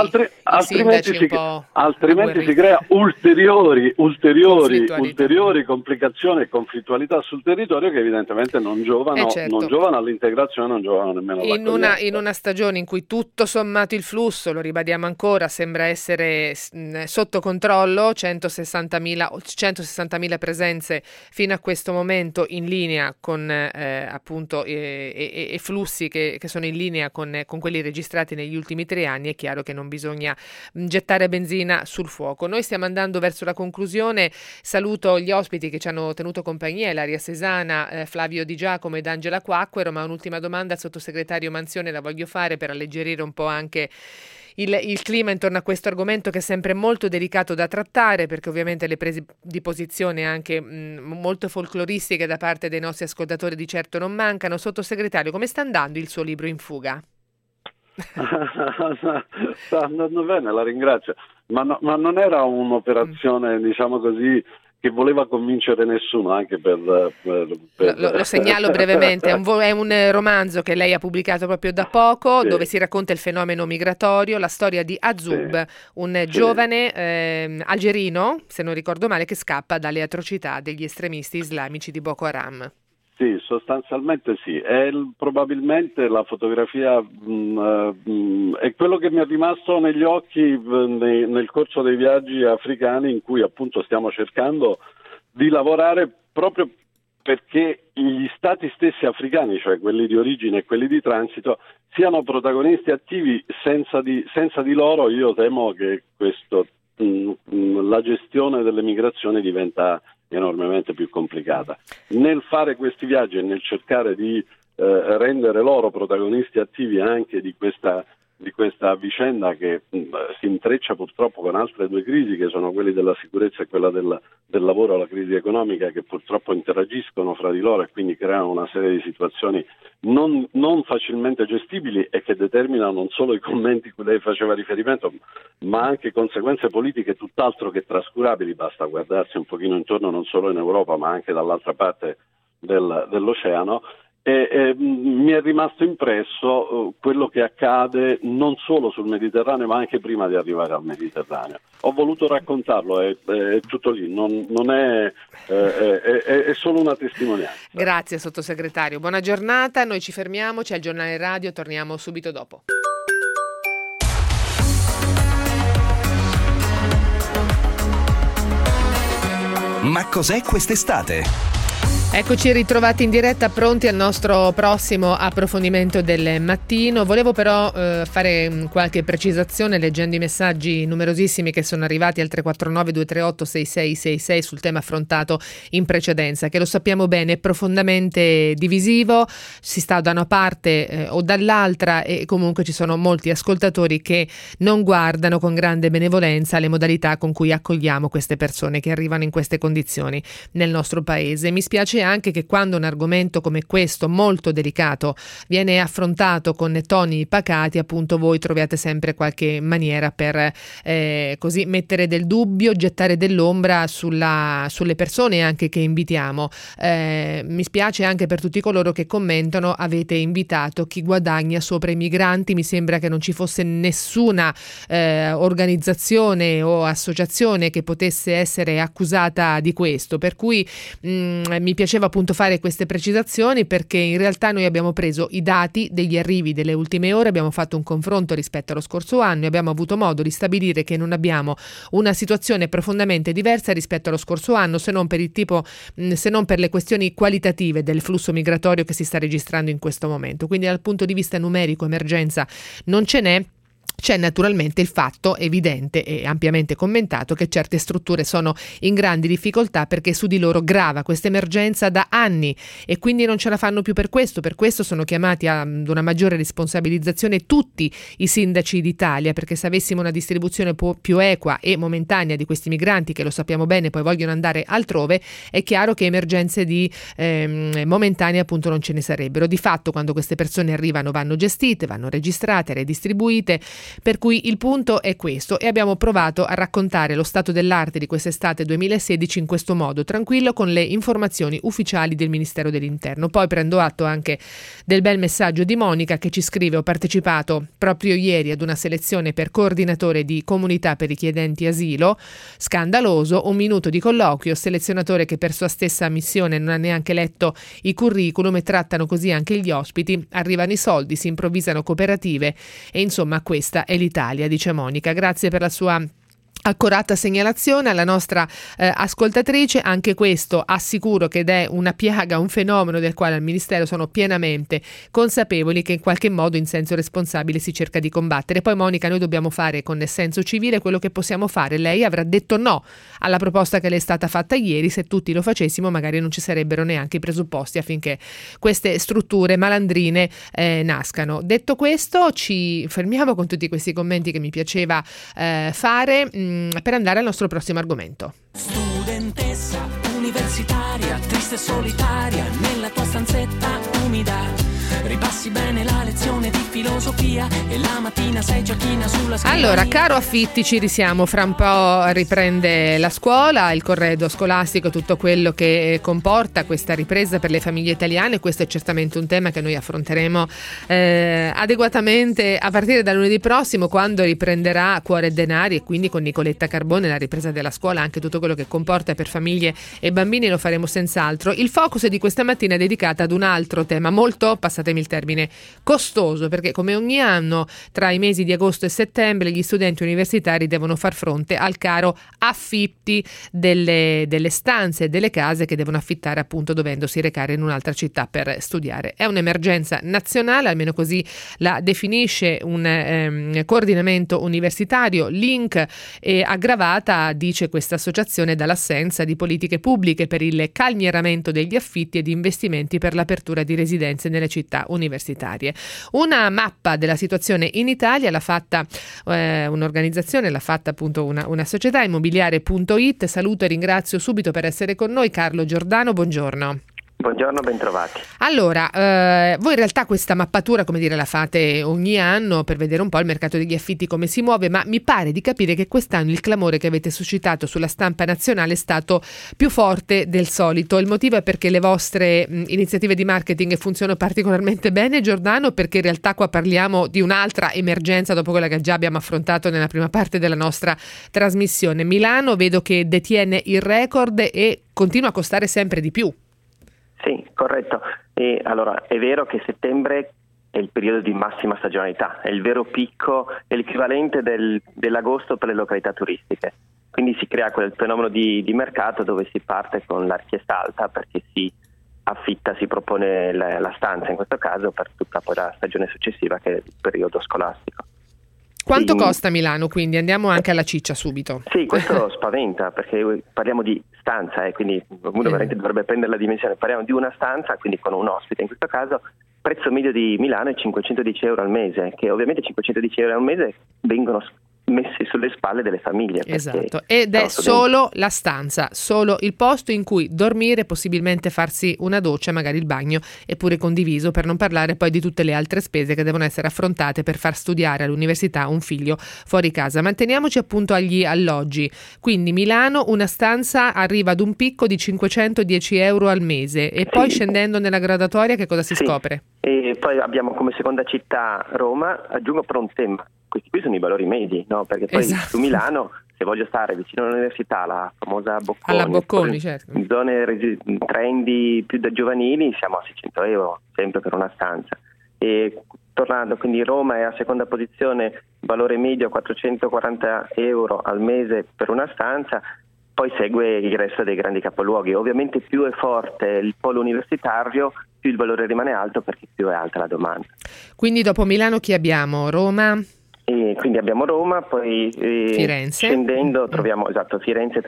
altrimenti si crea ulteriori complicazioni e conflittualità sul territorio che evidentemente non giovano all'integrazione, non giovano nemmeno all'accoglienza. In una stagione in cui tutto sommato il flusso, lo ribadiamo ancora, sembra essere sotto controllo, 160.000 presenze fino a questo momento in linea con appunto e flussi che sono in linea con quelli registrati negli ultimi 3 anni. È chiaro che non bisogna gettare benzina sul fuoco. Noi stiamo andando verso la conclusione. Saluto gli ospiti che ci hanno tenuto compagnia, Ilaria Sesana, Flavio Di Giacomo ed Angela Quacquero, ma un'ultima domanda al sottosegretario Manzione la voglio fare per alleggerire un po' anche il clima intorno a questo argomento, che è sempre molto delicato da trattare, perché ovviamente le prese di posizione anche molto folcloristiche da parte dei nostri ascoltatori di certo non mancano. Sottosegretario, come sta andando il suo libro in fuga? Sta andando bene, la ringrazio, ma non era un'operazione, diciamo così, che voleva convincere nessuno, anche per... Lo segnalo brevemente, è un romanzo che lei ha pubblicato proprio da poco, dove si racconta il fenomeno migratorio, la storia di Azoub, un giovane algerino, se non ricordo male, che scappa dalle atrocità degli estremisti islamici di Boko Haram. Sì, sostanzialmente sì, è probabilmente la fotografia, è quello che mi è rimasto negli occhi nel corso dei viaggi africani, in cui appunto stiamo cercando di lavorare proprio perché gli stati stessi africani, cioè quelli di origine e quelli di transito, siano protagonisti attivi. Senza di loro io temo che la gestione delle migrazioni diventa enormemente più complicata. Nel fare questi viaggi e nel cercare di rendere loro protagonisti attivi anche di questa vicenda che si intreccia purtroppo con altre due crisi, che sono quelli della sicurezza e quella del lavoro, la crisi economica, che purtroppo interagiscono fra di loro e quindi creano una serie di situazioni non facilmente gestibili e che determinano non solo i commenti cui lei faceva riferimento, ma anche conseguenze politiche tutt'altro che trascurabili. Basta guardarsi un pochino intorno, non solo in Europa ma anche dall'altra parte dell'oceano. E mi è rimasto impresso quello che accade non solo sul Mediterraneo ma anche prima di arrivare al Mediterraneo. Ho voluto raccontarlo, è tutto lì, non è solo una testimonianza. Grazie sottosegretario, buona giornata, noi ci fermiamo, c'è il giornale radio, torniamo subito dopo. Ma cos'è quest'estate? Eccoci ritrovati in diretta, pronti al nostro prossimo approfondimento del mattino. Volevo però fare qualche precisazione leggendo i messaggi numerosissimi che sono arrivati al 349-238-6666 sul tema affrontato in precedenza, che lo sappiamo bene è profondamente divisivo, si sta da una parte o dall'altra, e comunque ci sono molti ascoltatori che non guardano con grande benevolenza le modalità con cui accogliamo queste persone che arrivano in queste condizioni nel nostro paese. Mi spiace anche che quando un argomento come questo, molto delicato, viene affrontato con toni pacati, appunto voi troviate sempre qualche maniera per così mettere del dubbio, gettare dell'ombra sulle persone anche che invitiamo. Mi spiace anche per tutti coloro che commentano: avete invitato chi guadagna sopra i migranti. Mi sembra che non ci fosse nessuna organizzazione o associazione che potesse essere accusata di questo, per cui mi piaceva appunto fare queste precisazioni, perché in realtà noi abbiamo preso i dati degli arrivi delle ultime ore, abbiamo fatto un confronto rispetto allo scorso anno e abbiamo avuto modo di stabilire che non abbiamo una situazione profondamente diversa rispetto allo scorso anno, se non per le questioni qualitative del flusso migratorio che si sta registrando in questo momento. Quindi dal punto di vista numerico emergenza non ce n'è. C'è naturalmente il fatto evidente e ampiamente commentato che certe strutture sono in grandi difficoltà perché su di loro grava questa emergenza da anni e quindi non ce la fanno più per questo sono chiamati ad una maggiore responsabilizzazione tutti i sindaci d'Italia, perché se avessimo una distribuzione più equa e momentanea di questi migranti, che lo sappiamo bene poi vogliono andare altrove, è chiaro che emergenze di momentanee appunto non ce ne sarebbero. Di fatto quando queste persone arrivano vanno gestite, vanno registrate, redistribuite. Per cui il punto è questo e abbiamo provato a raccontare lo stato dell'arte di quest'estate 2016 in questo modo, tranquillo, con le informazioni ufficiali del Ministero dell'Interno. Poi prendo atto anche del bel messaggio di Monica che ci scrive: ho partecipato proprio ieri ad una selezione per coordinatore di comunità per richiedenti asilo, scandaloso, 1 minuto di colloquio, selezionatore che per sua stessa missione non ha neanche letto i curriculum e trattano così anche gli ospiti, arrivano i soldi, si improvvisano cooperative e insomma questa è l'Italia, dice Monica. Grazie per la sua accorata segnalazione alla nostra ascoltatrice. Anche questo assicuro che è una piaga, un fenomeno del quale al Ministero sono pienamente consapevoli, che in qualche modo in senso responsabile si cerca di combattere. Poi Monica, noi dobbiamo fare con senso civile quello che possiamo fare. Lei avrà detto no alla proposta che le è stata fatta ieri. Se tutti lo facessimo magari non ci sarebbero neanche i presupposti affinché queste strutture malandrine nascano. Detto questo, ci fermiamo con tutti questi commenti che mi piaceva fare per andare al nostro prossimo argomento. Studentessa universitaria, triste e solitaria, nella tua stanzetta umida, ripassi bene la lezione di filosofia e la mattina sei già china sulla scrivania. Allora, caro affitti, ci risiamo, fra un po' riprende la scuola, il corredo scolastico, tutto quello che comporta questa ripresa per le famiglie italiane. Questo è certamente un tema che noi affronteremo adeguatamente a partire da lunedì prossimo, quando riprenderà Cuore e Denari, e quindi con Nicoletta Carbone la ripresa della scuola, anche tutto quello che comporta per famiglie e bambini lo faremo senz'altro. Il focus di questa mattina è dedicato ad un altro tema molto passato passatemi il termine, costoso, perché come ogni anno tra i mesi di agosto e settembre gli studenti universitari devono far fronte al caro affitti delle stanze e delle case che devono affittare appunto dovendosi recare in un'altra città per studiare. È un'emergenza nazionale, almeno così la definisce un coordinamento universitario, link aggravata, dice questa associazione, dall'assenza di politiche pubbliche per il calmieramento degli affitti e di investimenti per l'apertura di residenze nelle città universitarie. Una mappa della situazione in Italia l'ha fatta un'organizzazione, l'ha fatta appunto una società, Immobiliare.it. Saluto e ringrazio subito per essere con noi Carlo Giordano, buongiorno. Buongiorno, bentrovati. Allora, voi in realtà questa mappatura, come dire, la fate ogni anno per vedere un po' il mercato degli affitti come si muove, ma mi pare di capire che quest'anno il clamore che avete suscitato sulla stampa nazionale è stato più forte del solito. Il motivo è perché le vostre iniziative di marketing funzionano particolarmente bene, Giordano, perché in realtà qua parliamo di un'altra emergenza dopo quella che già abbiamo affrontato nella prima parte della nostra trasmissione. Milano vedo che detiene il record e continua a costare sempre di più. Sì, corretto. E allora è vero che settembre è il periodo di massima stagionalità, è il vero picco, è l'equivalente dell'agosto per le località turistiche. Quindi si crea quel fenomeno di mercato dove si parte con la richiesta alta perché si affitta, si propone la stanza in questo caso per tutta poi la stagione successiva che è il periodo scolastico. Quanto costa Milano, quindi? Andiamo anche alla ciccia subito. Sì, questo spaventa perché parliamo di stanza, quindi uno veramente dovrebbe prendere la dimensione. Parliamo di una stanza, quindi con un ospite in questo caso. Prezzo medio di Milano è 510 euro al mese, che ovviamente 510 euro al mese vengono messi sulle spalle delle famiglie. Esatto, ed è solo la stanza, solo il posto in cui dormire, possibilmente farsi una doccia, magari il bagno è pure condiviso, per non parlare poi di tutte le altre spese che devono essere affrontate per far studiare all'università un figlio fuori casa. Manteniamoci appunto agli alloggi, quindi Milano una stanza arriva ad un picco di 510 euro al mese e poi scendendo nella graduatoria che cosa si scopre? E poi abbiamo come seconda città Roma, aggiungo però un tema. Questi qui sono i valori medi, no? Perché poi su Milano, se voglio stare vicino all'università, la famosa Bocconi, alla Bocconi, certo, in zone trendy più da giovanili siamo a 600 euro, sempre per una stanza. E tornando, quindi Roma è a seconda posizione, valore medio 440 euro al mese per una stanza, poi segue il resto dei grandi capoluoghi. Ovviamente più è forte il polo universitario, più il valore rimane alto perché più è alta la domanda. Quindi dopo Milano chi abbiamo? Roma? E quindi abbiamo Roma, poi Firenze. Scendendo troviamo Firenze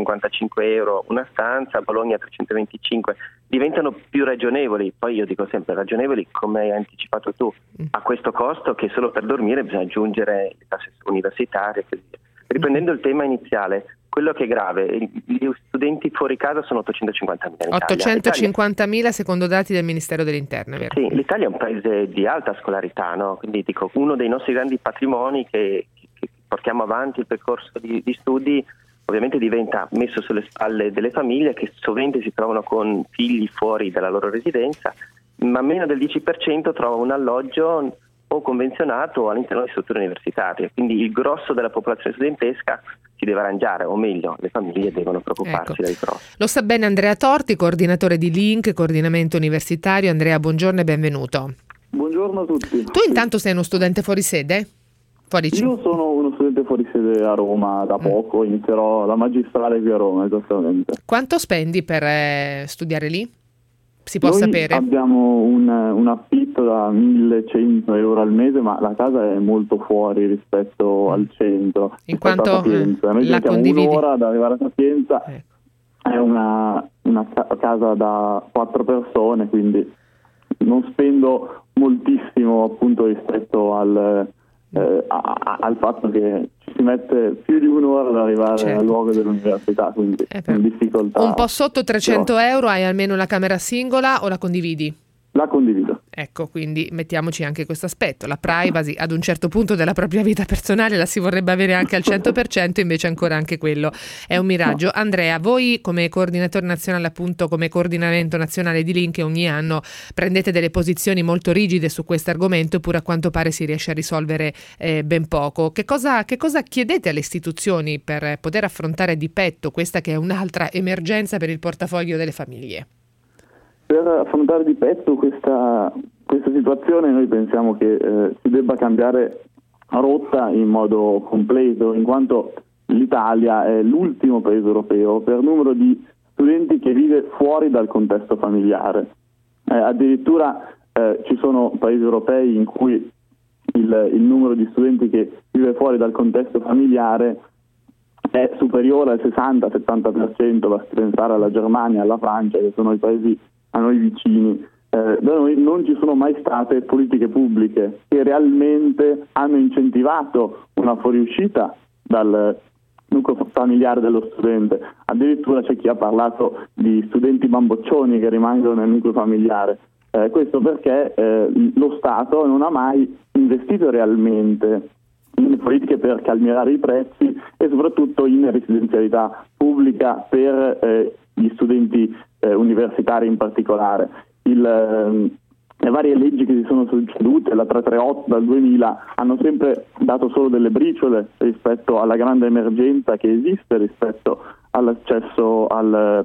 355 euro una stanza, Bologna 325, diventano più ragionevoli, poi io dico sempre ragionevoli come hai anticipato tu, a questo costo che solo per dormire bisogna aggiungere le tasse universitarie e così via. Riprendendo il tema iniziale, quello che è grave, gli studenti fuori casa sono 850.000 in Italia. 850.000 secondo dati del Ministero dell'Interno, vero? Sì, l'Italia è un paese di alta scolarità, no? Quindi dico, uno dei nostri grandi patrimoni che portiamo avanti il percorso di studi ovviamente diventa messo sulle spalle delle famiglie che sovente si trovano con figli fuori dalla loro residenza, ma meno del 10% trova un alloggio o convenzionato o all'interno di strutture universitarie, quindi il grosso della popolazione studentesca si deve arrangiare, o meglio, le famiglie devono preoccuparsi del grosso. Lo sa bene Andrea Torti, coordinatore di Link, coordinamento universitario. Andrea, buongiorno e benvenuto. Buongiorno a tutti. Tu intanto sei uno studente fuori sede? Io sono uno studente fuori sede a Roma da poco, inizierò la magistrale qui a Roma, esattamente. Quanto spendi per studiare lì? Si può sapere? Abbiamo un affitto da 1.100 euro al mese, ma la casa è molto fuori rispetto al centro. In quanto noi la condividi? Un'ora ad arrivare a Sapienza, è una casa da 4 persone, quindi non spendo moltissimo appunto rispetto al fatto che ci si mette più di un'ora ad arrivare al luogo dell'università, quindi in difficoltà. Un po' sotto 300 euro hai almeno la camera singola o la condividi? La condivido. Ecco, quindi mettiamoci anche questo aspetto, la privacy ad un certo punto della propria vita personale la si vorrebbe avere anche al 100%, invece ancora anche quello è un miraggio. Andrea, voi come coordinatore nazionale, appunto come coordinamento nazionale di Link, ogni anno prendete delle posizioni molto rigide su questo argomento, eppure a quanto pare si riesce a risolvere ben poco. Che cosa chiedete alle istituzioni per poter affrontare di petto questa che è un'altra emergenza per il portafoglio delle famiglie? Per affrontare di petto questa questa situazione noi pensiamo che si debba cambiare rotta in modo completo, in quanto l'Italia è l'ultimo paese europeo per numero di studenti che vive fuori dal contesto familiare. Addirittura ci sono paesi europei in cui il numero di studenti che vive fuori dal contesto familiare è superiore al 60-70%, basti pensare alla Germania, alla Francia, che sono i paesi a noi vicini. Da noi non ci sono mai state politiche pubbliche che realmente hanno incentivato una fuoriuscita dal nucleo familiare dello studente. Addirittura c'è chi ha parlato di studenti bamboccioni che rimangono nel nucleo familiare. Questo perché lo Stato non ha mai investito realmente in politiche per calmierare i prezzi e soprattutto in residenzialità pubblica per gli studenti universitari in particolare. Le varie leggi che si sono succedute, la 338 dal 2000, hanno sempre dato solo delle briciole rispetto alla grande emergenza che esiste rispetto all'accesso alla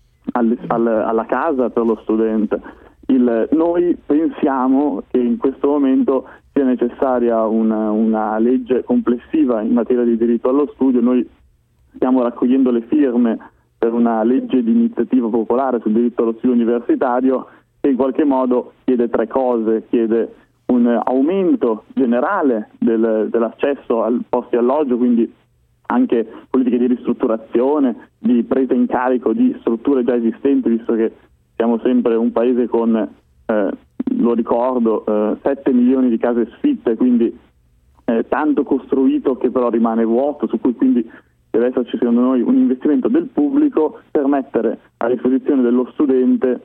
casa per lo studente. Noi pensiamo che in questo momento sia necessaria una legge complessiva in materia di diritto allo studio. Noi stiamo raccogliendo le firme per una legge di iniziativa popolare sul diritto allo studio universitario che in qualche modo chiede tre cose: chiede un aumento generale dell'accesso al posti alloggio, quindi anche politiche di ristrutturazione, di presa in carico di strutture già esistenti, visto che siamo sempre un paese con, lo ricordo, 7 milioni di case sfitte, quindi tanto costruito che però rimane vuoto, su cui quindi deve esserci secondo noi un investimento del pubblico per mettere a disposizione dello studente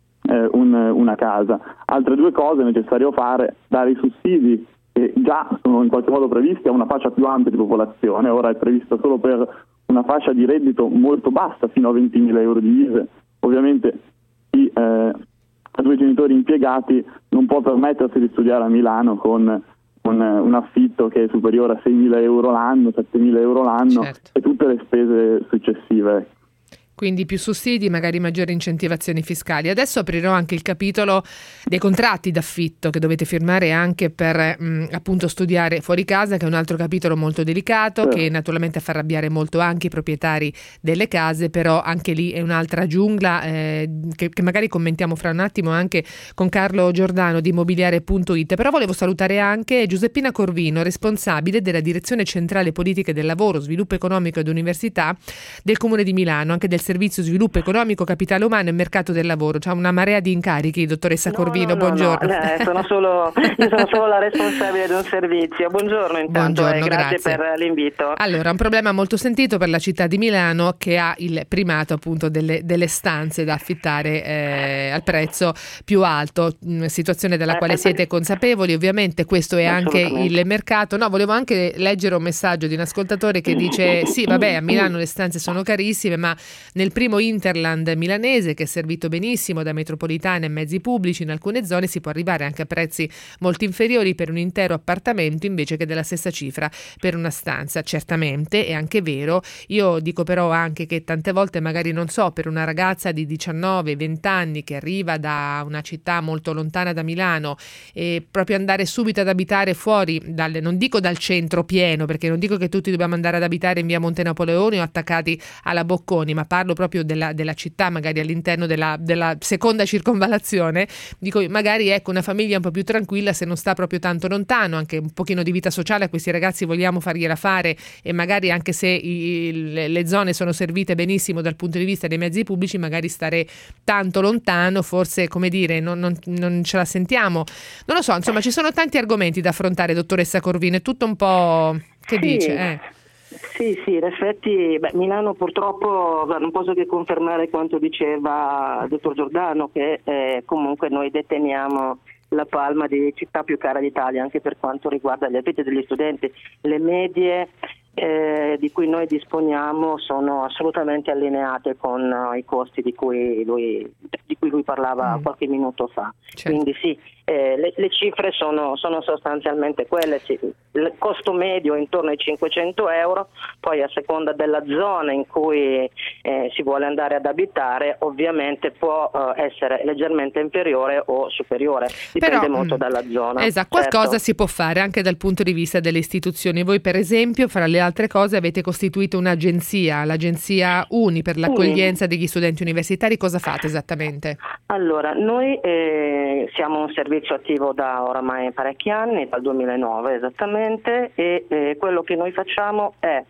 una casa. Altre due cose è necessario fare: dare i sussidi che già sono in qualche modo previsti a una fascia più ampia di popolazione. Ora è prevista solo per una fascia di reddito molto bassa, fino a 20.000 euro di ISEE. Ovviamente chi ha due genitori impiegati non può permettersi di studiare a Milano con un affitto che è superiore a 6.000 euro l'anno, 7.000 euro l'anno, certo, e tutte le spese successive. Quindi più sussidi, magari maggiori incentivazioni fiscali. Adesso aprirò anche il capitolo dei contratti d'affitto che dovete firmare anche per appunto studiare fuori casa, che è un altro capitolo molto delicato, che naturalmente fa arrabbiare molto anche i proprietari delle case, però anche lì è un'altra giungla che magari commentiamo fra un attimo anche con Carlo Giordano di Immobiliare.it. Però volevo salutare anche Giuseppina Corvino, responsabile della Direzione Centrale Politiche del Lavoro, Sviluppo Economico ed Università del Comune di Milano, anche del Servizio Sviluppo Economico, Capitale Umano e Mercato del Lavoro. C'è una marea di incarichi, dottoressa Corvino, buongiorno. Io sono solo la responsabile di un servizio. Buongiorno intanto, grazie per l'invito. Allora, un problema molto sentito per la città di Milano, che ha il primato appunto delle stanze da affittare al prezzo più alto, situazione della quale siete consapevoli. Ovviamente questo è anche il mercato. No, volevo anche leggere un messaggio di un ascoltatore che dice: sì, vabbè, a Milano le stanze sono carissime, ma nel primo Interland milanese, che è servito benissimo da metropolitane e mezzi pubblici, in alcune zone si può arrivare anche a prezzi molto inferiori per un intero appartamento invece che della stessa cifra per una stanza. Certamente è anche vero. Io dico però anche che tante volte magari, non so, per una ragazza di 19-20 anni che arriva da una città molto lontana da Milano e proprio andare subito ad abitare fuori non dico dal centro pieno, perché non dico che tutti dobbiamo andare ad abitare in via Monte Napoleone o attaccati alla Bocconi, ma parlo proprio della città, magari all'interno della seconda circonvallazione. Dico, magari ecco, una famiglia un po' più tranquilla, se non sta proprio tanto lontano, anche un pochino di vita sociale a questi ragazzi vogliamo fargliela fare, e magari anche se le zone sono servite benissimo dal punto di vista dei mezzi pubblici, magari stare tanto lontano forse, come dire, non ce la sentiamo. Non lo so, insomma ci sono tanti argomenti da affrontare, dottoressa Corvino, è tutto un po'... che dice? Sì, in effetti Milano purtroppo non posso che confermare quanto diceva il dottor Giordano, che comunque noi deteniamo la palma di città più cara d'Italia anche per quanto riguarda gli affitti degli studenti. Le medie di cui noi disponiamo sono assolutamente allineate con i costi di cui lui parlava qualche minuto fa. Certo. Quindi sì, le cifre sono sostanzialmente quelle, il costo medio è intorno ai 500 euro, poi a seconda della zona in cui si vuole andare ad abitare ovviamente può essere leggermente inferiore o superiore, dipende molto dalla zona. Esatto, qualcosa si può fare anche dal punto di vista delle istituzioni. Voi per esempio, fra le altre cose, avete costituito un'agenzia, l'agenzia UNI per l'accoglienza degli studenti universitari. Cosa fate esattamente? Allora, noi siamo un servizio attivo da oramai parecchi anni, dal 2009 esattamente, e quello che noi facciamo è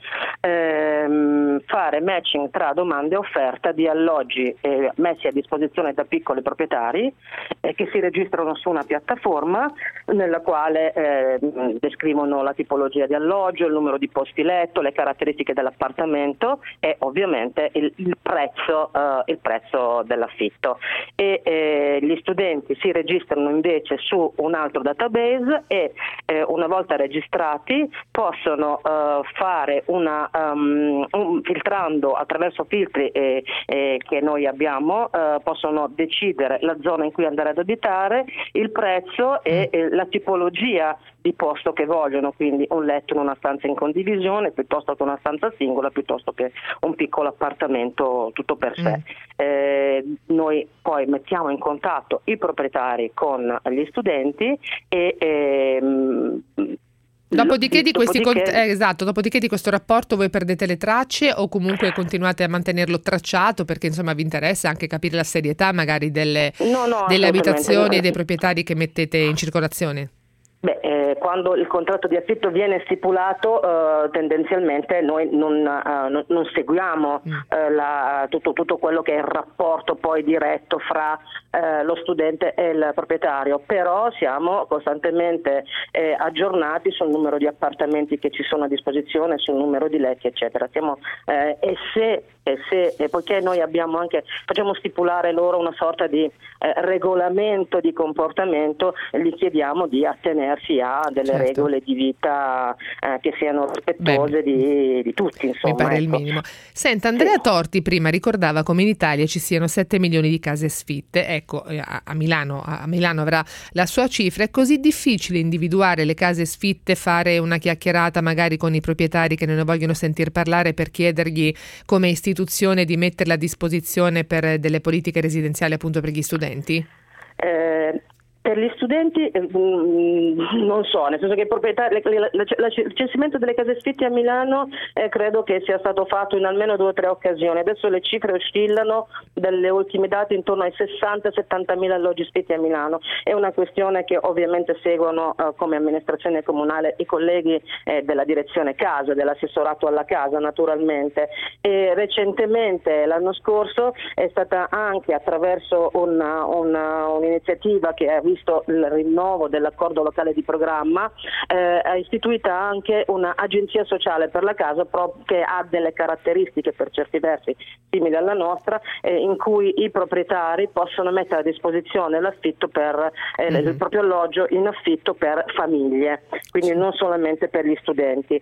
fare matching tra domanda e offerta di alloggi messi a disposizione da piccoli proprietari che si registrano su una piattaforma nella quale descrivono la tipologia di alloggio, il numero di posti letto, le caratteristiche dell'appartamento e ovviamente il prezzo dell'affitto. E gli studenti si registrano invece su un altro database e una volta registrati possono fare filtrando attraverso filtri che noi abbiamo, possono decidere la zona in cui andare ad abitare, il prezzo e la tipologia di posto che vogliono, quindi un letto in una stanza in condivisione piuttosto che una stanza singola, piuttosto che un piccolo appartamento tutto per sé. Noi poi mettiamo in contatto i proprietari con gli studenti e dopodiché di questo rapporto voi perdete le tracce o comunque continuate a mantenerlo tracciato perché insomma vi interessa anche capire la serietà magari delle abitazioni e dei proprietari che mettete in circolazione? Quando il contratto di affitto viene stipulato tendenzialmente noi non seguiamo tutto quello che è il rapporto poi diretto fra lo studente e il proprietario, però siamo costantemente aggiornati sul numero di appartamenti che ci sono a disposizione, sul numero di letti eccetera. Poiché noi facciamo stipulare loro una sorta di regolamento di comportamento, gli chiediamo di attenersi a delle regole di vita che siano rispettose di tutti, insomma. Mi pare il minimo. Senta, Andrea Torti prima ricordava come in Italia ci siano 7 milioni di case sfitte. Ecco, a Milano avrà la sua cifra. È così difficile individuare le case sfitte, fare una chiacchierata magari con i proprietari che non ne vogliono sentir parlare per chiedergli come istituzione di metterla a disposizione per delle politiche residenziali appunto per gli studenti? Per gli studenti non so, nel senso che il censimento delle case sfitte a Milano credo che sia stato fatto in almeno 2 o 3 occasioni. Adesso le cifre oscillano dalle ultime date intorno ai 60-70 mila alloggi sfitti a Milano. È una questione che ovviamente seguono come amministrazione comunale i colleghi della direzione casa, dell'assessorato alla casa naturalmente. E recentemente l'anno scorso è stata anche attraverso un'iniziativa che ha visto il rinnovo dell'accordo locale di programma, ha istituita anche un'agenzia sociale per la casa che ha delle caratteristiche per certi versi simili alla nostra, in cui i proprietari possono mettere a disposizione l'affitto per il proprio alloggio in affitto per famiglie, quindi non solamente per gli studenti.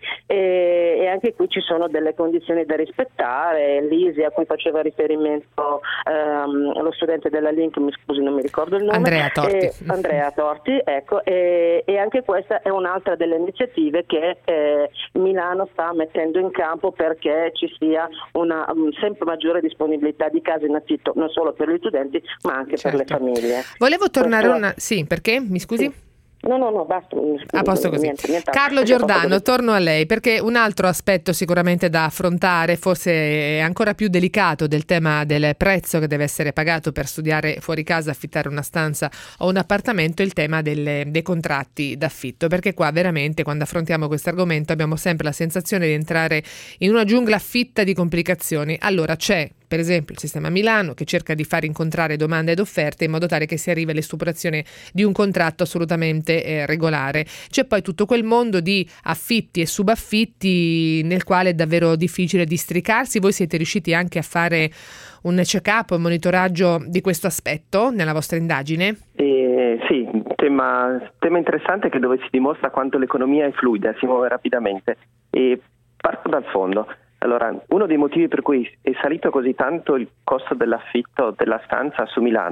E anche qui ci sono delle condizioni da rispettare. L'ISI a cui faceva riferimento lo studente della Link, mi scusi non mi ricordo il nome, Andrea Torti, ecco, e anche questa è un'altra delle iniziative che Milano sta mettendo in campo perché ci sia una sempre maggiore disponibilità di case in affitto non solo per gli studenti ma anche per le famiglie. Volevo tornare sì, perché? Mi scusi? Sì. No, basta. A posto così. Niente Carlo Giordano, torno a lei perché un altro aspetto sicuramente da affrontare, forse è ancora più delicato del tema del prezzo che deve essere pagato per studiare fuori casa, affittare una stanza o un appartamento, è il tema dei contratti d'affitto, perché qua veramente quando affrontiamo questo argomento abbiamo sempre la sensazione di entrare in una giungla fitta di complicazioni. Allora c'è per esempio il sistema Milano che cerca di far incontrare domande ed offerte in modo tale che si arrivi alle stipulazione di un contratto assolutamente regolare. C'è poi tutto quel mondo di affitti e subaffitti nel quale è davvero difficile districarsi. Voi siete riusciti anche a fare un check-up, un monitoraggio di questo aspetto nella vostra indagine? Sì, tema interessante dove si dimostra quanto l'economia è fluida, si muove rapidamente. E parto dal fondo. Allora, uno dei motivi per cui è salito così tanto il costo dell'affitto della stanza su Milano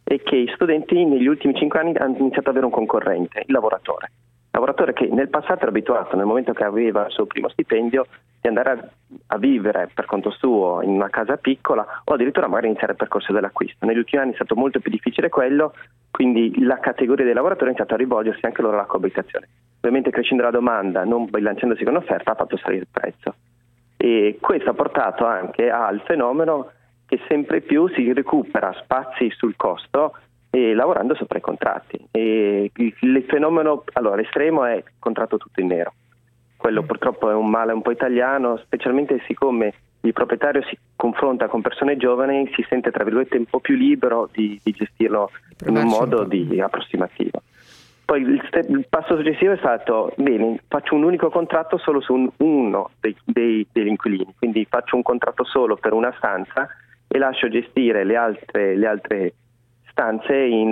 è che i studenti negli ultimi 5 anni hanno iniziato ad avere un concorrente, il lavoratore che nel passato era abituato, nel momento che aveva il suo primo stipendio, di andare a vivere per conto suo in una casa piccola o addirittura magari iniziare il percorso dell'acquisto. Negli ultimi anni è stato molto più difficile quello, quindi la categoria dei lavoratori ha iniziato a rivolgersi anche loro alla coabitazione. Ovviamente crescendo la domanda, non bilanciandosi con l'offerta, ha fatto salire il prezzo. E questo ha portato anche al fenomeno che sempre più si recupera spazi sul costo e lavorando sopra i contratti. E il fenomeno estremo è il contratto tutto in nero. Quello purtroppo è un male un po' italiano, specialmente siccome il proprietario si confronta con persone giovani, si sente tra virgolette un po' più libero di gestirlo in un modo approssimativo. Poi il passo successivo è stato: bene, faccio un unico contratto solo su uno degli inquilini, quindi faccio un contratto solo per una stanza e lascio gestire le altre stanze in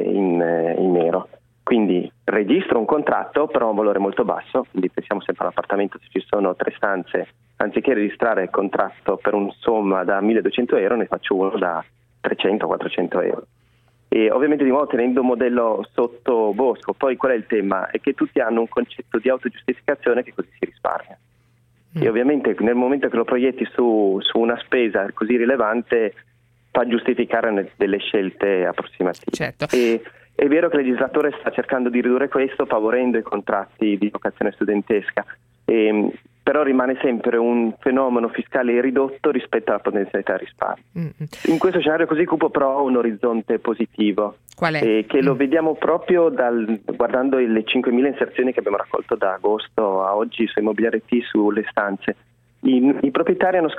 nero. Quindi registro un contratto però a un valore molto basso, quindi pensiamo sempre all'appartamento, se ci sono 3 stanze, anziché registrare il contratto per un somma da 1.200 euro, ne faccio uno da 300-400 euro. E ovviamente di nuovo tenendo un modello sotto bosco. Poi qual è il tema? È che tutti hanno un concetto di autogiustificazione che così si risparmia. E ovviamente nel momento che lo proietti su una spesa così rilevante fa giustificare delle scelte approssimative. Certo. E è vero che il legislatore sta cercando di ridurre questo favorendo i contratti di locazione studentesca, però rimane sempre un fenomeno fiscale ridotto rispetto alla potenzialità del risparmio. In questo scenario così cupo però un orizzonte positivo. Qual è? Che lo vediamo proprio guardando le 5.000 inserzioni che abbiamo raccolto da agosto a oggi su Immobiliare T sulle stanze. I proprietari hanno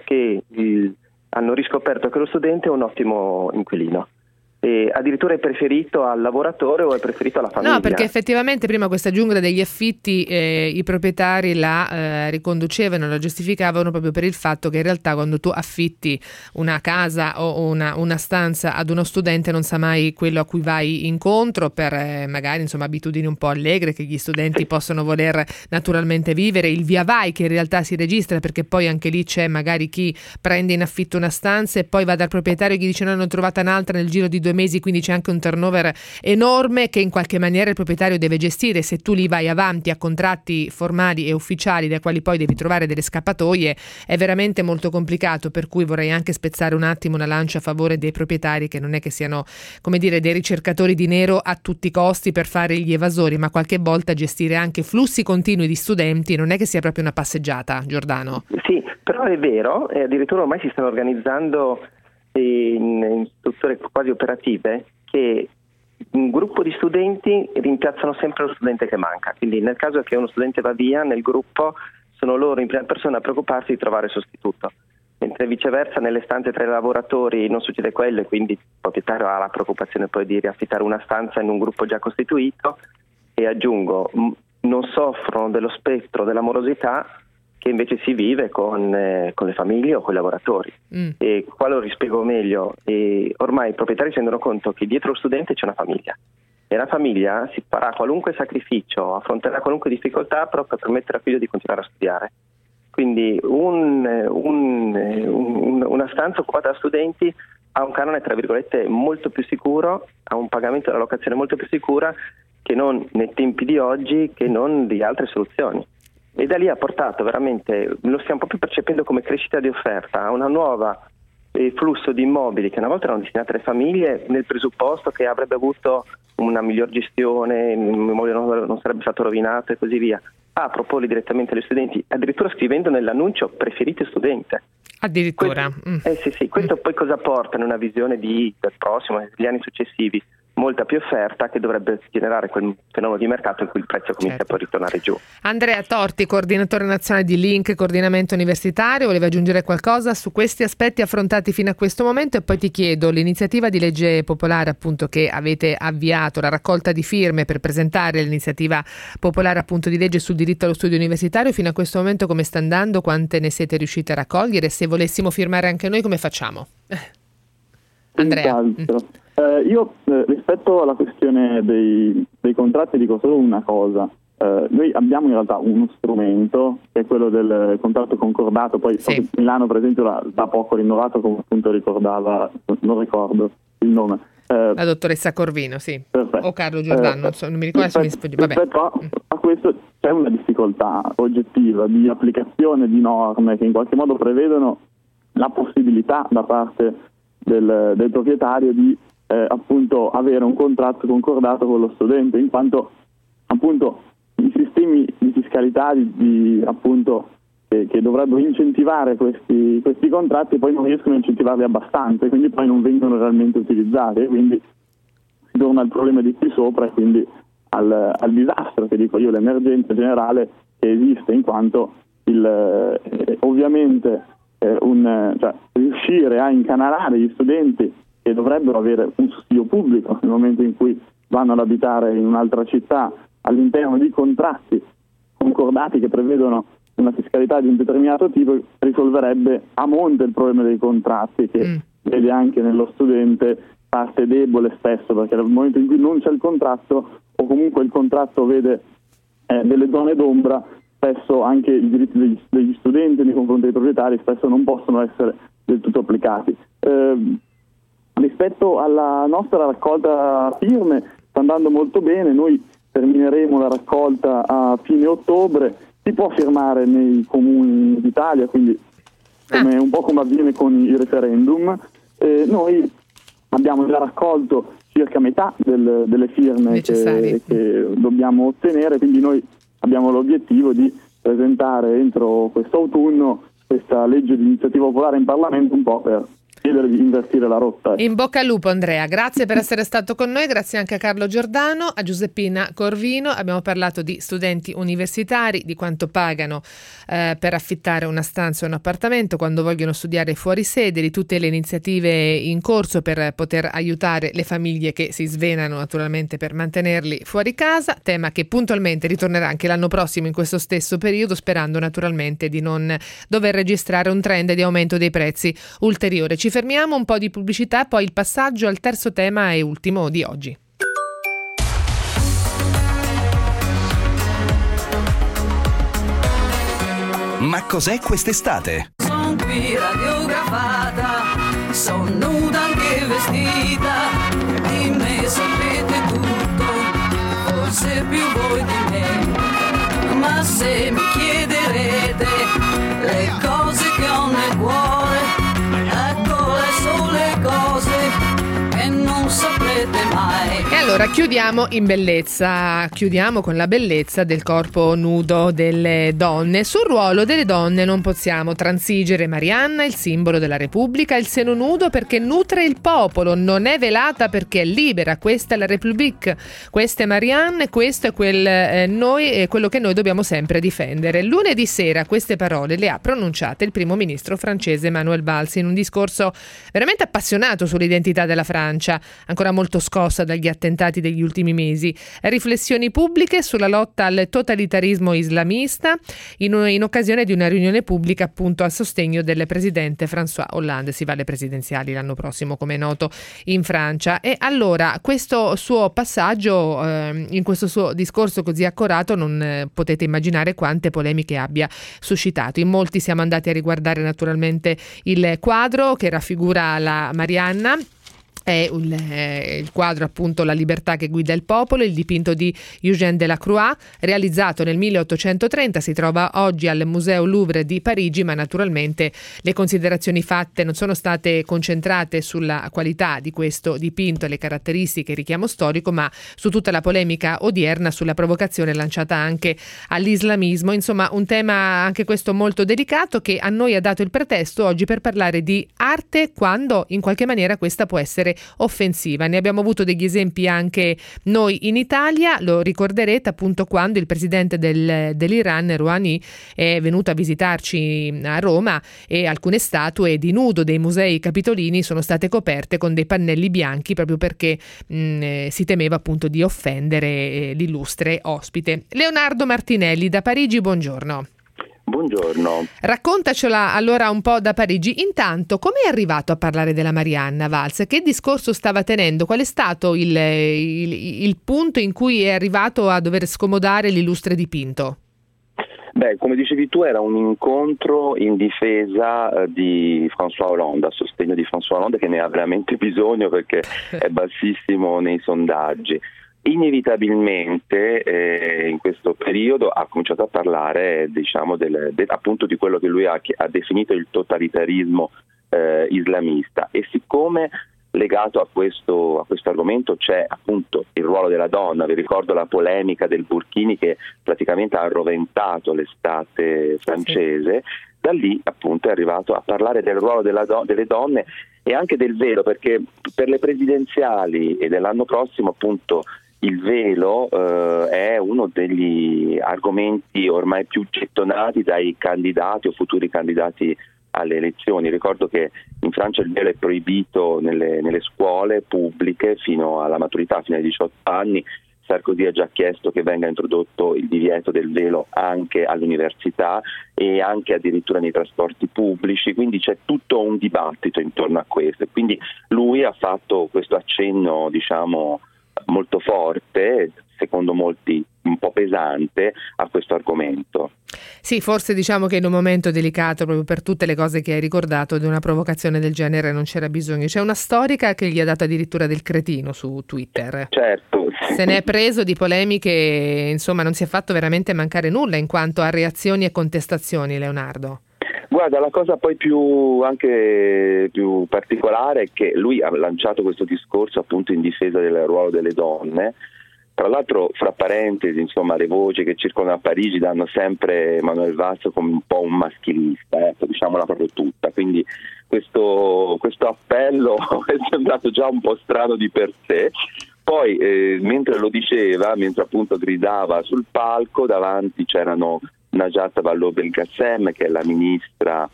riscoperto che lo studente è un ottimo inquilino. E addirittura è preferito al lavoratore o è preferito alla famiglia? No, perché effettivamente prima questa giungla degli affitti i proprietari la riconducevano, la giustificavano proprio per il fatto che in realtà quando tu affitti una casa o una stanza ad uno studente non sa mai quello a cui vai incontro per magari abitudini un po' allegre che gli studenti possono voler naturalmente vivere, il via vai che in realtà si registra, perché poi anche lì c'è magari chi prende in affitto una stanza e poi va dal proprietario e gli dice: no, ne ho trovata un'altra nel giro di 2 mesi, quindi c'è anche un turnover enorme che in qualche maniera il proprietario deve gestire. Se tu li vai avanti a contratti formali e ufficiali dai quali poi devi trovare delle scappatoie, è veramente molto complicato, per cui vorrei anche spezzare un attimo una lancia a favore dei proprietari, che non è che siano, come dire, dei ricercatori di nero a tutti i costi per fare gli evasori, ma qualche volta gestire anche flussi continui di studenti non è che sia proprio una passeggiata, Giordano. Sì, però è vero, e addirittura ormai si stanno organizzando in strutture quasi operative che un gruppo di studenti rimpiazzano sempre lo studente che manca, quindi nel caso che uno studente va via nel gruppo sono loro in prima persona a preoccuparsi di trovare sostituto, mentre viceversa nelle stanze tra i lavoratori non succede quello e quindi il proprietario ha la preoccupazione poi di riaffittare una stanza in un gruppo già costituito. E aggiungo, non soffrono dello spettro della morosità che invece si vive con le famiglie o con i lavoratori. E qua lo rispiego meglio. Ormai i proprietari si rendono conto che dietro lo studente c'è una famiglia e la famiglia si farà qualunque sacrificio, affronterà qualunque difficoltà proprio per permettere al figlio di continuare a studiare. Quindi una stanza occupata da studenti ha un canone tra virgolette molto più sicuro, ha un pagamento della locazione molto più sicura che non nei tempi di oggi, che non di altre soluzioni. E da lì ha portato veramente, lo stiamo proprio percependo come crescita di offerta, a una nuova flusso di immobili che una volta erano destinati alle famiglie nel presupposto che avrebbe avuto una miglior gestione, l'immobile non sarebbe stato rovinato e così via, a proporli direttamente agli studenti, addirittura scrivendo nell'annuncio preferite studente. Addirittura. Questo poi cosa porta in una visione del prossimo, degli anni successivi? Molta più offerta che dovrebbe generare quel fenomeno di mercato in cui il prezzo comincia poi a ritornare giù. Andrea Torti, coordinatore nazionale di Link Coordinamento Universitario, voleva aggiungere qualcosa su questi aspetti affrontati fino a questo momento? E poi ti chiedo, l'iniziativa di legge popolare appunto che avete avviato, la raccolta di firme per presentare l'iniziativa popolare appunto di legge sul diritto allo studio universitario, fino a questo momento come sta andando? Quante ne siete riusciti a raccogliere? Se volessimo firmare anche noi, come facciamo? Andrea. Io rispetto alla questione dei contratti dico solo una cosa. Noi abbiamo in realtà uno strumento che è quello del contratto concordato, poi Milano per esempio l'ha da poco rinnovato, come appunto ricordava, non ricordo il nome, La dottoressa Corvino, sì. Perfetto. O Carlo Giordano, non mi ricordo se mi sfugge. Vabbè. Rispetto a questo c'è una difficoltà oggettiva di applicazione di norme che in qualche modo prevedono la possibilità da parte del proprietario di appunto avere un contratto concordato con lo studente, in quanto appunto i sistemi di fiscalità appunto che dovrebbero incentivare questi contratti poi non riescono a incentivarli abbastanza e quindi poi non vengono realmente utilizzati, e quindi si torna al problema di qui sopra e quindi al disastro, che dico io, l'emergenza generale che esiste, in quanto ovviamente riuscire a incanalare gli studenti che dovrebbero avere un sussidio pubblico nel momento in cui vanno ad abitare in un'altra città all'interno di contratti concordati che prevedono una fiscalità di un determinato tipo, risolverebbe a monte il problema dei contratti, che vede anche nello studente parte debole spesso, perché nel momento in cui non c'è il contratto o comunque il contratto vede delle zone d'ombra, spesso anche i diritti degli studenti nei confronti dei proprietari spesso non possono essere del tutto applicati. Rispetto alla nostra raccolta firme sta andando molto bene, noi termineremo la raccolta a fine ottobre. Si può firmare nei comuni d'Italia, quindi un po' come avviene con i referendum. Noi abbiamo già raccolto circa metà delle firme che dobbiamo ottenere, quindi noi abbiamo l'obiettivo di presentare entro quest'autunno questa legge di iniziativa popolare in Parlamento, un po' per chiedere di invertire la rotta. In bocca al lupo, Andrea, grazie per essere stato con noi, grazie anche a Carlo Giordano, a Giuseppina Corvino. Abbiamo parlato di studenti universitari, di quanto pagano per affittare una stanza o un appartamento quando vogliono studiare fuori sede, di tutte le iniziative in corso per poter aiutare le famiglie che si svenano naturalmente per mantenerli fuori casa, tema che puntualmente ritornerà anche l'anno prossimo in questo stesso periodo, sperando naturalmente di non dover registrare un trend di aumento dei prezzi ulteriore. Ci fermiamo, un po' di pubblicità, poi il passaggio al terzo tema e ultimo di oggi. Ma cos'è quest'estate? Sono qui radiografata, sono nuda anche vestita, di me sapete tutto, forse più voi di me, ma se mi chiederete le cose che ho nel cuore, ecco le sole cose che non saprete mai. E allora chiudiamo in bellezza, chiudiamo con la bellezza del corpo nudo delle donne. Sul ruolo delle donne non possiamo transigere. Marianna, il simbolo della Repubblica, il seno nudo perché nutre il popolo, non è velata perché è libera, questa è la République, questa è Marianne, questo è quello che noi dobbiamo sempre difendere. Lunedì sera queste parole le ha pronunciate il primo ministro francese Manuel Valls in un discorso veramente appassionato sull'identità della Francia, ancora molto scossa dagli attentati degli ultimi mesi. Riflessioni pubbliche sulla lotta al totalitarismo islamista in occasione di una riunione pubblica appunto a sostegno del presidente François Hollande. Si va alle presidenziali l'anno prossimo, come è noto, in Francia. E allora questo suo passaggio in questo suo discorso così accorato non potete immaginare quante polemiche abbia suscitato. In molti siamo andati a riguardare naturalmente il quadro che raffigura la Marianna. È il quadro appunto La libertà che guida il popolo, il dipinto di Eugène Delacroix, realizzato nel 1830, si trova oggi al Museo Louvre di Parigi, ma naturalmente le considerazioni fatte non sono state concentrate sulla qualità di questo dipinto e le caratteristiche, il richiamo storico, ma su tutta la polemica odierna sulla provocazione lanciata anche all'islamismo. Insomma, un tema anche questo molto delicato che a noi ha dato il pretesto oggi per parlare di arte quando in qualche maniera questa può essere offensiva. Ne abbiamo avuto degli esempi anche noi in Italia, lo ricorderete appunto quando il presidente dell'Iran, Rouhani, è venuto a visitarci a Roma e alcune statue di nudo dei musei capitolini sono state coperte con dei pannelli bianchi proprio perché si temeva appunto di offendere l'illustre ospite. Leonardo Martinelli da Parigi, buongiorno. Buongiorno. Raccontacela allora un po' da Parigi. Intanto, come è arrivato a parlare della Marianna Valls? Che discorso stava tenendo? Qual è stato il punto in cui è arrivato a dover scomodare l'illustre dipinto? Beh, come dicevi tu, era un incontro in difesa di François Hollande, a sostegno di François Hollande, che ne ha veramente bisogno perché è bassissimo nei sondaggi. Inevitabilmente in questo periodo ha cominciato a parlare, diciamo, appunto di quello che lui ha definito il totalitarismo islamista, e siccome legato a questo argomento c'è appunto il ruolo della donna. Vi ricordo la polemica del burkini che praticamente ha arroventato l'estate francese. Da lì appunto è arrivato a parlare del ruolo delle donne e anche del velo, perché per le presidenziali e dell'anno prossimo appunto il velo è uno degli argomenti ormai più gettonati dai candidati o futuri candidati alle elezioni. Ricordo che in Francia il velo è proibito nelle scuole pubbliche fino alla maturità, fino ai 18 anni. Sarkozy ha già chiesto che venga introdotto il divieto del velo anche all'università e anche addirittura nei trasporti pubblici, quindi c'è tutto un dibattito intorno a questo. Quindi lui ha fatto questo accenno, diciamo, molto forte, secondo molti un po' pesante, a questo argomento. Sì, forse diciamo che in un momento delicato, proprio per tutte le cose che hai ricordato, di una provocazione del genere non c'era bisogno. C'è una storica che gli ha dato addirittura del cretino su Twitter. Certo. Se ne è preso di polemiche, insomma non si è fatto veramente mancare nulla in quanto a reazioni e contestazioni, Leonardo. Guarda, la cosa poi anche più particolare è che lui ha lanciato questo discorso appunto in difesa del ruolo delle donne. Tra l'altro, fra parentesi, insomma, le voci che circolano a Parigi danno sempre Manuel Valls come un po' un maschilista, diciamola proprio tutta. Quindi questo appello è sembrato già un po' strano di per sé. Poi, mentre lo diceva, mentre appunto gridava sul palco, davanti c'erano Najat Vallaud-Belkacem, che è la ministra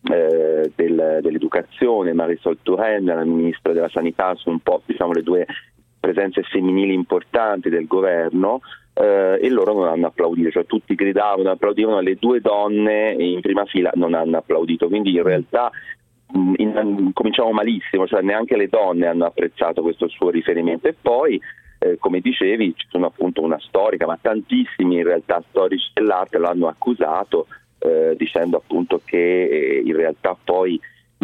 dell'educazione, Marisol Touraine, la ministra della sanità, sono un po', diciamo, le due presenze femminili importanti del governo, e loro non hanno applaudito, cioè tutti gridavano, applaudivano, le due donne in prima fila non hanno applaudito, quindi in realtà cominciamo malissimo, cioè neanche le donne hanno apprezzato questo suo riferimento. E poi come dicevi, ci sono appunto una storica, ma tantissimi in realtà storici dell'arte lo hanno accusato, dicendo appunto che in realtà poi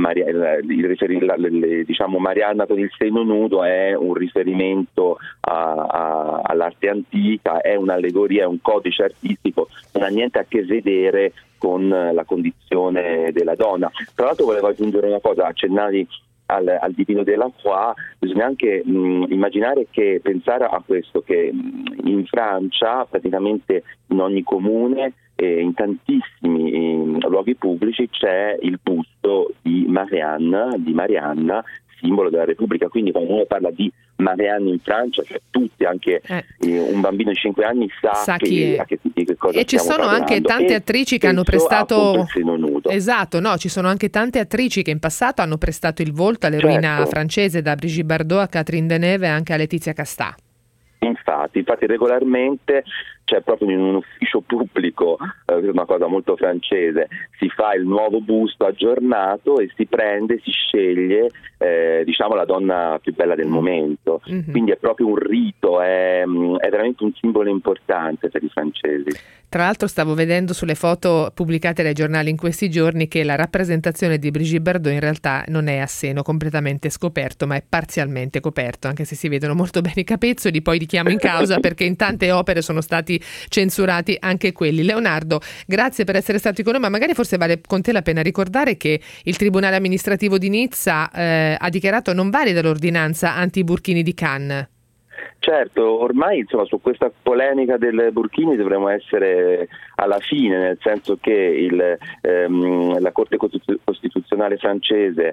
diciamo Marianna con il seno nudo è un riferimento all'arte antica, è un'allegoria, è un codice artistico, non ha niente a che vedere con la condizione della donna. Tra l'altro volevo aggiungere una cosa, accennavi al Divino della Croix, bisogna anche immaginare che, pensare a questo, che in Francia praticamente in ogni comune in tantissimi luoghi pubblici c'è il busto di Marianne, simbolo della Repubblica. Quindi quando uno parla di Marianne in Francia, cioè tutti, anche un bambino di 5 anni sa che cosa e ci sono parlando. Anche tante attrici che hanno prestato il seno nudo. Esatto, no, ci sono anche tante attrici che in passato hanno prestato il volto all'eroina francese, da Brigitte Bardot a Catherine Deneuve e anche a Letizia Castà. Infatti regolarmente c'è proprio in un ufficio pubblico, una cosa molto francese, si fa il nuovo busto aggiornato e si sceglie diciamo la donna più bella del momento. Quindi è proprio un rito, è veramente un simbolo importante per i francesi. Tra l'altro stavo vedendo sulle foto pubblicate dai giornali in questi giorni che la rappresentazione di Brigitte Bardot in realtà non è a seno completamente scoperto, ma è parzialmente coperto, anche se si vedono molto bene i capezzoli. Poi li chiamo in causa perché in tante opere sono stati censurati anche quelli. Leonardo, grazie per essere stati con noi, ma magari forse vale con te la pena ricordare che il Tribunale amministrativo di Nizza ha dichiarato non valida l'ordinanza anti-burkini di Cannes. Certo, ormai insomma su questa polemica del burkini dovremmo essere alla fine, nel senso che la Corte Costituzionale francese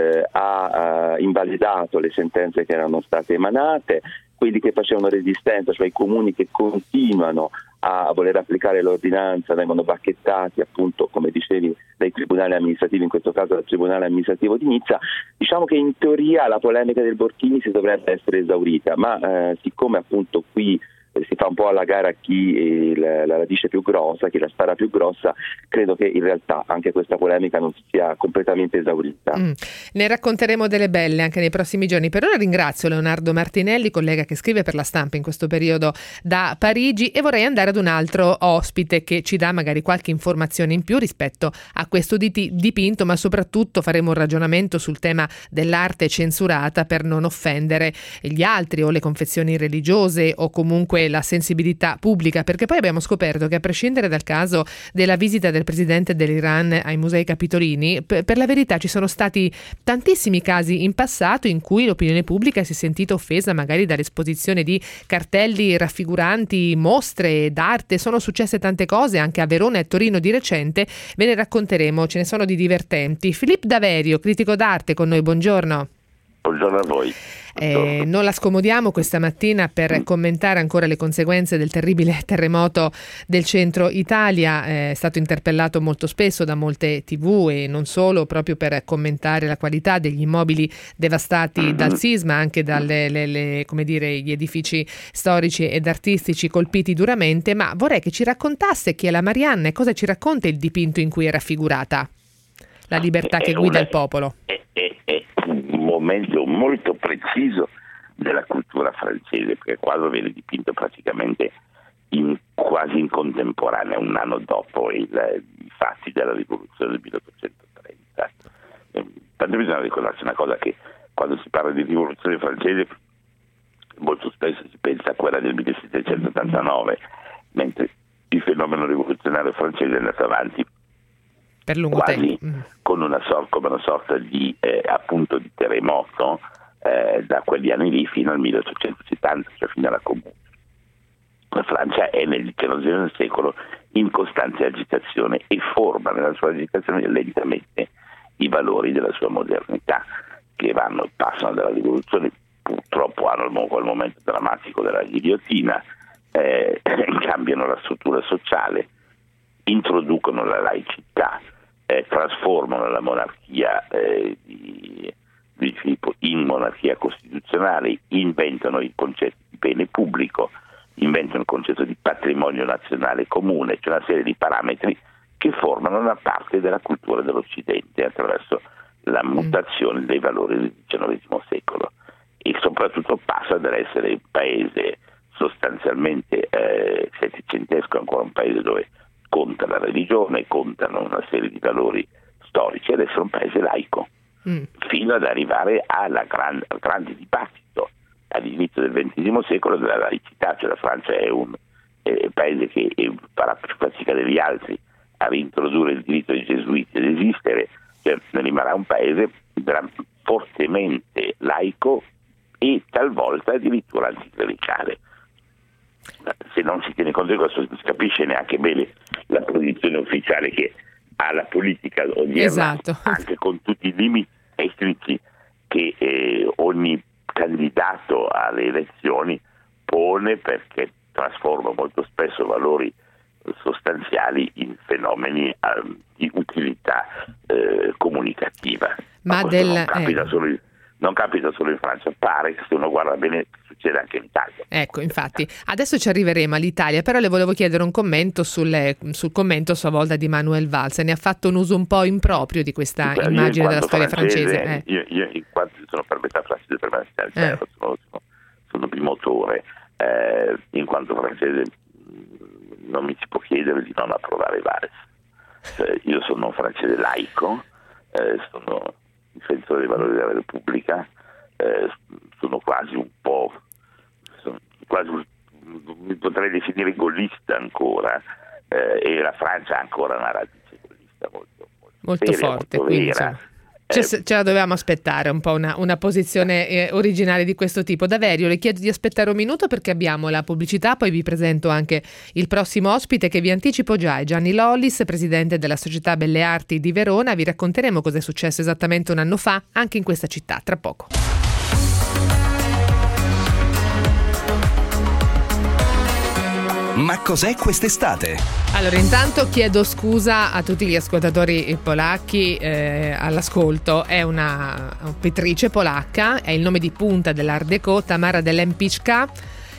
ha invalidato le sentenze che erano state emanate. Quelli che facevano resistenza, cioè i comuni che continuano a voler applicare l'ordinanza, vengono bacchettati appunto, come dicevi, dai tribunali amministrativi, in questo caso dal Tribunale amministrativo di Nizza. Diciamo che in teoria la polemica del burkini si dovrebbe essere esaurita, ma siccome appunto qui si fa un po' alla gara chi la radice più grossa, chi la spara più grossa. Credo che in realtà anche questa polemica non sia completamente esaurita. Ne racconteremo delle belle anche nei prossimi giorni. Per ora ringrazio Leonardo Martinelli, collega che scrive per La Stampa in questo periodo da Parigi, e vorrei andare ad un altro ospite che ci dà magari qualche informazione in più rispetto a questo dipinto, ma soprattutto faremo un ragionamento sul tema dell'arte censurata per non offendere gli altri o le confessioni religiose o comunque la sensibilità pubblica, perché poi abbiamo scoperto che a prescindere dal caso della visita del presidente dell'Iran ai musei capitolini, per la verità ci sono stati tantissimi casi in passato in cui l'opinione pubblica si è sentita offesa magari dall'esposizione di cartelli raffiguranti mostre d'arte. Sono successe tante cose anche a Verona e Torino di recente, ve ne racconteremo, ce ne sono di divertenti. Filippo Daverio, critico d'arte, con noi, buongiorno. Buongiorno a voi. Non la scomodiamo questa mattina per commentare ancora le conseguenze del terribile terremoto del centro Italia. È stato interpellato molto spesso da molte TV e non solo, proprio per commentare la qualità degli immobili devastati dal sisma, anche dalle come dire, gli edifici storici ed artistici colpiti duramente. Ma vorrei che ci raccontasse chi è la Marianna e cosa ci racconta il dipinto in cui è raffigurata la libertà che guida il popolo. È un momento molto preciso della cultura francese, perché il quadro viene dipinto praticamente quasi in contemporanea, un anno dopo i fatti della rivoluzione del 1830. Tanto bisogna ricordarsi una cosa, che quando si parla di rivoluzione francese molto spesso si pensa a quella del 1789, mentre il fenomeno rivoluzionario francese è andato avanti per lungo quasi tempo, come una sorta di appunto di terremoto da quegli anni lì fino al 1870, cioè fino alla Comune. La Francia è nel XIX secolo in costante agitazione e forma nella sua agitazione lentamente i valori della sua modernità, che passano dalla rivoluzione, purtroppo hanno quel momento drammatico della ghigliottina, cambiano la struttura sociale, introducono la laicità, trasformano la monarchia di Filippo in monarchia costituzionale, inventano il concetto di bene pubblico, inventano il concetto di patrimonio nazionale comune, cioè una serie di parametri che formano una parte della cultura dell'Occidente attraverso la mutazione dei valori del XIX secolo, e soprattutto passa dall'essere un paese sostanzialmente settecentesco, ancora un paese dove conta la religione, contano una serie di valori storici, ad essere un paese laico, fino ad arrivare al grande dibattito all'inizio del XX secolo della laicità. Cioè la Francia è un paese che farà più fatica degli altri a reintrodurre il diritto dei gesuiti ad esistere, cioè rimarrà un paese fortemente laico e talvolta addirittura anticlericale. Se non si tiene conto di questo, non si capisce neanche bene la posizione ufficiale che ha la politica odierna, esatto, anche con tutti i limiti tecnici che ogni candidato alle elezioni pone, perché trasforma molto spesso valori sostanziali in fenomeni di utilità comunicativa. Ma non capita solo in Francia, pare che se uno guarda bene succede anche in Italia. Ecco, infatti, adesso ci arriveremo all'Italia, però le volevo chiedere un commento sul commento a sua volta di Manuel Valls. Ne ha fatto un uso un po' improprio di questa immagine della storia francese. Io in quanto sono per metà francese, per me sono primotore, in quanto francese non mi si può chiedere di non approvare Valls. Io sono un francese laico, sono difensore dei valori della Repubblica, sono quasi mi potrei definire gollista ancora, e la Francia ha ancora una radice gollista molto seria, forte, molto quindi vera. Ce la dovevamo aspettare un po' una posizione originale di questo tipo. Daverio, le chiedo di aspettare un minuto perché abbiamo la pubblicità, poi vi presento anche il prossimo ospite che vi anticipo già, è Gianni Lollis, presidente della Società Belle Arti di Verona. Vi racconteremo cosa è successo esattamente un anno fa anche in questa città, tra poco. Ma cos'è quest'estate? Allora, intanto chiedo scusa a tutti gli ascoltatori polacchi all'ascolto. È una pittrice polacca, è il nome di punta dell'Art Deco, Tamara Dell'Empicka,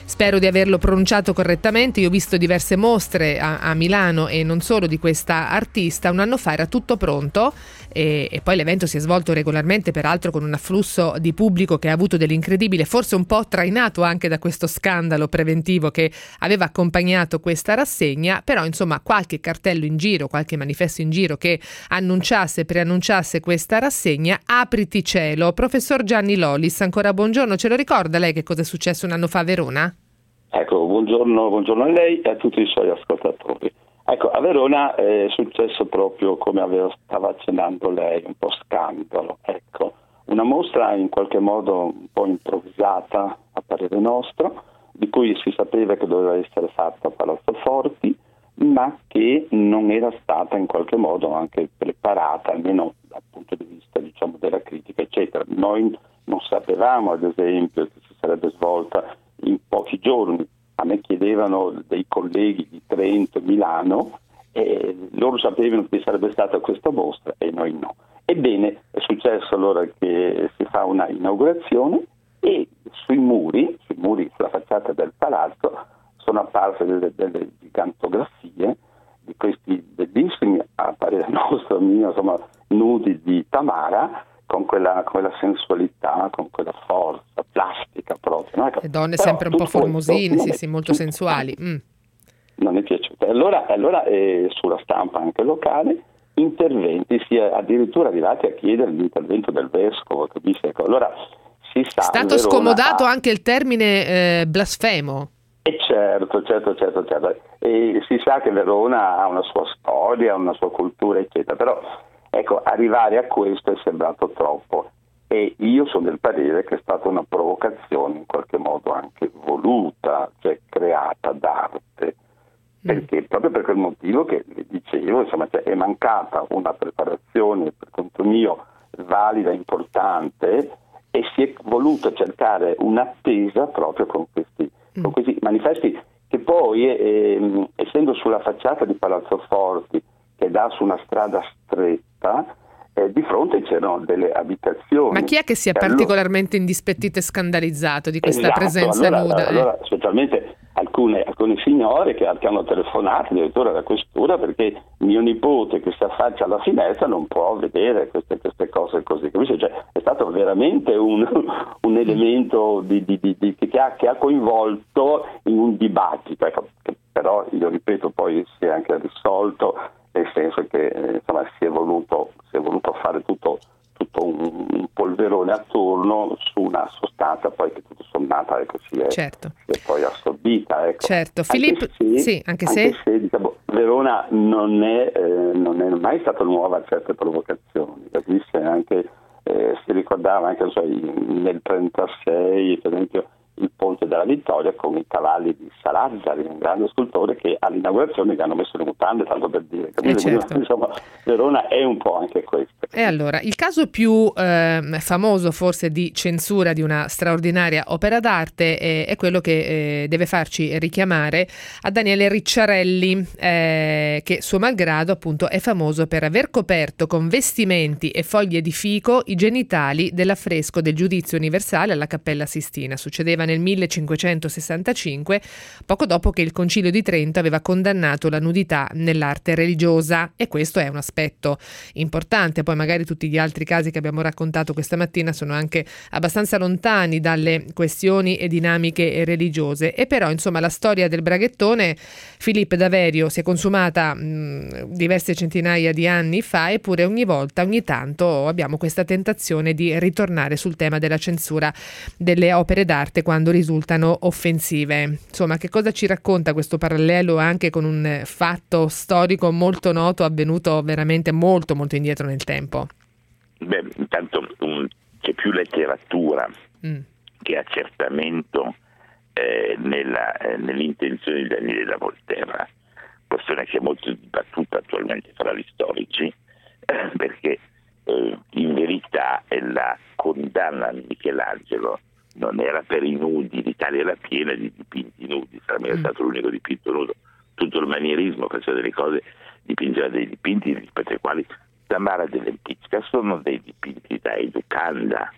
spero di averlo pronunciato correttamente. Io ho visto diverse mostre a Milano e non solo di questa artista. Un anno fa era tutto pronto e poi l'evento si è svolto regolarmente, peraltro con un afflusso di pubblico che ha avuto dell'incredibile, forse un po' trainato anche da questo scandalo preventivo che aveva accompagnato questa rassegna. Però insomma qualche cartello in giro, qualche manifesto in giro che preannunciasse questa rassegna. Apriti cielo. Professor Gianni Lolis, ancora buongiorno, ce lo ricorda lei che cosa è successo un anno fa a Verona? Ecco, buongiorno a lei e a tutti i suoi ascoltatori. Ecco, a Verona è successo proprio come stava accennando lei, un po' scandalo. Ecco, una mostra in qualche modo un po' improvvisata, a parere nostro, di cui si sapeva che doveva essere fatta a Palazzo Forti, ma che non era stata in qualche modo anche preparata, almeno dal punto di vista, diciamo, della critica, eccetera. Noi non sapevamo, ad esempio, che si sarebbe svolta in pochi giorni. A me chiedevano dei colleghi di Trento, Milano, e loro sapevano che sarebbe stata questa mostra e noi no. Ebbene, è successo allora che si fa una inaugurazione e sui muri, sulla facciata del palazzo, sono apparse delle gigantografie di questi bellissimi, a parere nostro, insomma, nudi di Tamara, con quella sensualità, con quella forza plastica proprio. No? Le donne sempre un po' formosine, sì, molto sensuali. Non è piaciuto. Allora sulla stampa anche locale, interventi, si è addirittura arrivati a chiedere l'intervento del vescovo, capisci? Ecco, allora si sa. È stato scomodato anche il termine blasfemo. Certo. E si sa che Verona ha una sua storia, una sua cultura, eccetera, però ecco, arrivare a questo è sembrato troppo e io sono del parere che è stata una provocazione in qualche modo anche voluta, cioè creata d'arte, perché proprio per quel motivo che vi dicevo, insomma, è mancata una preparazione per conto mio valida, importante, e si è voluto cercare un'attesa proprio con questi manifesti che poi, essendo sulla facciata di Palazzo Forti, che dà su una strada stretta, di fronte c'erano delle abitazioni. Ma chi è che si è particolarmente indispettito e scandalizzato di questa presenza nuda? Allora, specialmente alcune signore che hanno telefonato addirittura alla questura perché mio nipote che si affaccia alla finestra non può vedere queste cose così. Cioè, è stato veramente un elemento che ha coinvolto in un dibattito, ecco, che però io ripeto poi si è anche risolto, nel senso che insomma si è voluto fare tutto un polverone attorno su una sostanza poi che tutto sommato si è poi assorbita. Ecco. Certo, Filippo, anche se diciamo, Verona non è mai stata nuova a certe provocazioni, capisci? Anche si ricordava anche nel 1936 per esempio il Ponte della Vittoria con i cavalli di Salazzari, un grande scultore che all'inaugurazione gli hanno messo le mutande, tanto per dire. Certo. Insomma, Verona è un po' anche questo. E allora, il caso più famoso forse di censura di una straordinaria opera d'arte è quello che deve farci richiamare a Daniele Ricciarelli, che suo malgrado appunto è famoso per aver coperto con vestimenti e foglie di fico i genitali dell'affresco del Giudizio Universale alla Cappella Sistina. Succedeva nel 1565, poco dopo che il Concilio di Trento aveva condannato la nudità nell'arte religiosa, e questo è un aspetto importante. Poi magari tutti gli altri casi che abbiamo raccontato questa mattina sono anche abbastanza lontani dalle questioni e dinamiche religiose, e però insomma la storia del braghettone Filippo Daverio si è consumata diverse centinaia di anni fa, eppure ogni tanto abbiamo questa tentazione di ritornare sul tema della censura delle opere d'arte quando risultano offensive. Insomma, che cosa ci racconta questo parallelo anche con un fatto storico molto noto avvenuto veramente molto molto indietro nel tempo? Beh, intanto c'è più letteratura che accertamento nell'intenzione di Daniele da Volterra, questione che è molto dibattuta attualmente fra gli storici, perché in verità la condanna a Michelangelo non era per i nudi, l'Italia era piena di dipinti nudi, sarebbe stato l'unico dipinto nudo. Tutto il manierismo faceva delle cose, dipingeva dei dipinti rispetto ai quali Tamara dell'Empicca sono dei dipinti da educanda,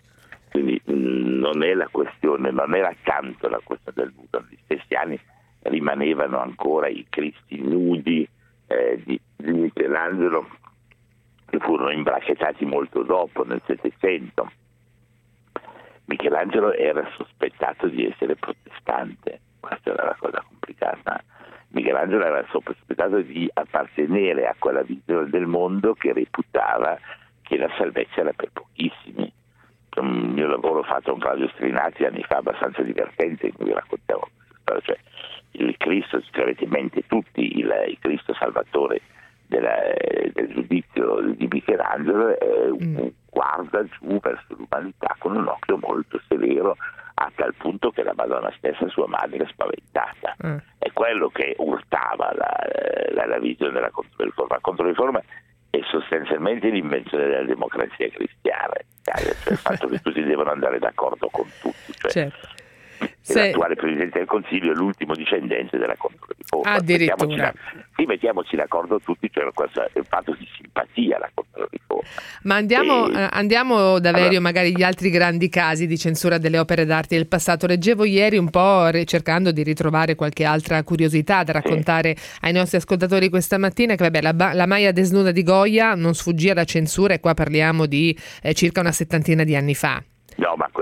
Quindi non è la questione, non era tanto la questione del nudo. Negli stessi anni rimanevano ancora i Cristi nudi di Michelangelo, che furono imbracchettati molto dopo, nel Settecento. Michelangelo era sospettato di essere protestante, questa era la cosa complicata. Michelangelo era sospettato di appartenere a quella visione del mondo che reputava che la salvezza era per pochissimi. Un mio lavoro fatto con Claudio Strinati anni fa, abbastanza divertente, in cui raccontiamo questa storia, cioè il Cristo, se avete in mente tutti, il Cristo Salvatore del giudizio di Michelangelo guarda giù verso l'umanità con un occhio molto severo, a tal punto che la Madonna stessa, sua madre, era spaventata. È quello che urtava la visione della Controriforma. La Controriforma è sostanzialmente l'invenzione della democrazia cristiana, cioè il fatto che tutti devono andare d'accordo con tutti, cioè certo. L'attuale Presidente del Consiglio è l'ultimo discendente della Controriforma. Addirittura. Mettiamoci d'accordo tutti, cioè questo è un fatto di simpatia alla Controriforma. Ma andiamo da Verio, magari gli altri grandi casi di censura delle opere d'arte del passato. Leggevo ieri un po' cercando di ritrovare qualche altra curiosità da raccontare ai nostri ascoltatori questa mattina, che la Maya desnuda di Goya non sfuggì alla censura, e qua parliamo di circa una settantina di anni fa. No, ma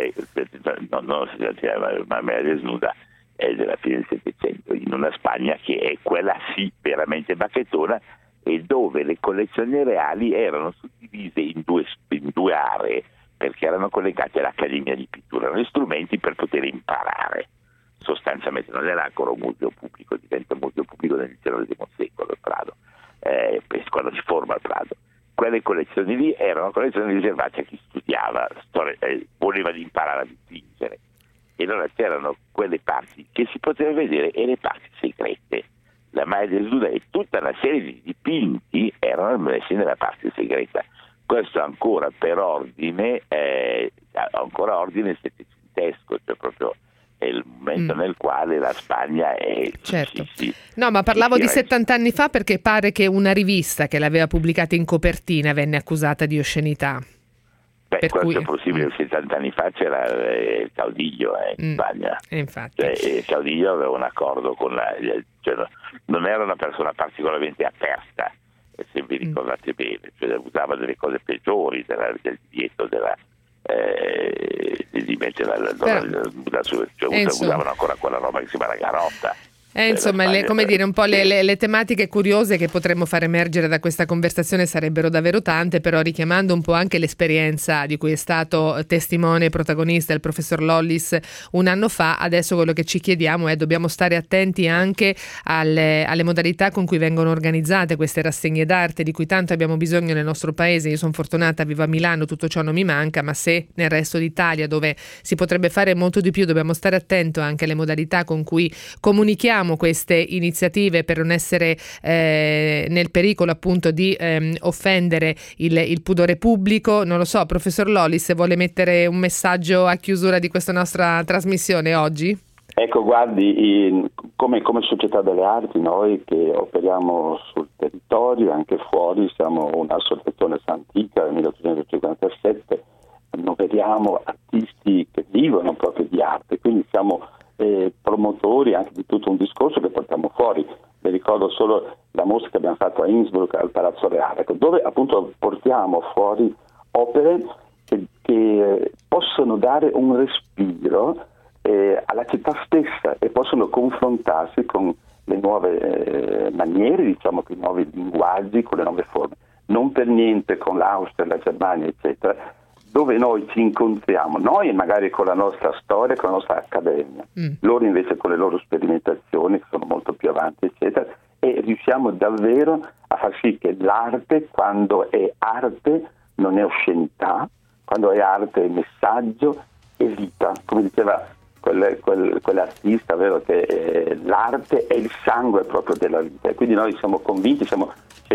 la Maya desnuda è della fine del Settecento, in una Spagna che è quella sì veramente bacchettona, e dove le collezioni reali erano suddivise in due aree, perché erano collegate all'Accademia di Pittura, erano strumenti per poter imparare. Sostanzialmente non era ancora un museo pubblico, diventa un museo pubblico nel XIX secolo il Prado, quando si forma il Prado. Quelle collezioni lì erano collezioni riservate a chi studiava voleva imparare a dipingere, e allora c'erano quelle parti che si potevano vedere e le parti segrete. La Maya desnuda e tutta una serie di dipinti erano messi nella parte segreta. Questo ancora per ordine, ordine settecentesco, cioè proprio è il momento nel quale la Spagna è... Certo. No, ma parlavo di 70 anni fa, perché pare che una rivista che l'aveva pubblicata in copertina venne accusata di oscenità. Questo è possibile. 70 anni fa c'era il Caudillo in Spagna. Infatti. Il Caudillo aveva un accordo con non era una persona particolarmente aperta, se vi ricordate bene, cioè usava delle cose peggiori del divieto di mettere usavano ancora quella roba che si chiama la garotta. Insomma, come dire, un po' le tematiche curiose che potremmo far emergere da questa conversazione sarebbero davvero tante, però richiamando un po' anche l'esperienza di cui è stato testimone e protagonista il professor Lollis un anno fa, adesso quello che ci chiediamo è: dobbiamo stare attenti anche alle modalità con cui vengono organizzate queste rassegne d'arte di cui tanto abbiamo bisogno nel nostro paese. Io sono fortunata, vivo a Milano, tutto ciò non mi manca, ma se nel resto d'Italia, dove si potrebbe fare molto di più, dobbiamo stare attenti anche alle modalità con cui comunichiamo queste iniziative, per non essere nel pericolo appunto di offendere il pudore pubblico. Non lo so, professor Lollis, se vuole mettere un messaggio a chiusura di questa nostra trasmissione oggi. Ecco, guardi, come Società delle Arti, noi che operiamo sul territorio, anche fuori, siamo un'associazione antica del 1857, annoveriamo artisti che vivono proprio di arte, quindi siamo promotori anche di tutto un discorso che portiamo fuori. Vi ricordo solo la mostra che abbiamo fatto a Innsbruck al Palazzo Reale, dove appunto portiamo fuori opere che possono dare un respiro alla città stessa e possono confrontarsi con le nuove maniere, diciamo, con i nuovi linguaggi, con le nuove forme. Non per niente con l'Austria, la Germania, eccetera, dove noi ci incontriamo, noi magari con la nostra storia, con la nostra accademia, loro invece con le loro sperimentazioni che sono molto più avanti, eccetera, e riusciamo davvero a far sì che l'arte, quando è arte, non è oscenità, quando è arte è messaggio e vita, come diceva quell'artista, vero, che l'arte è il sangue proprio della vita, e quindi noi siamo convinti, siamo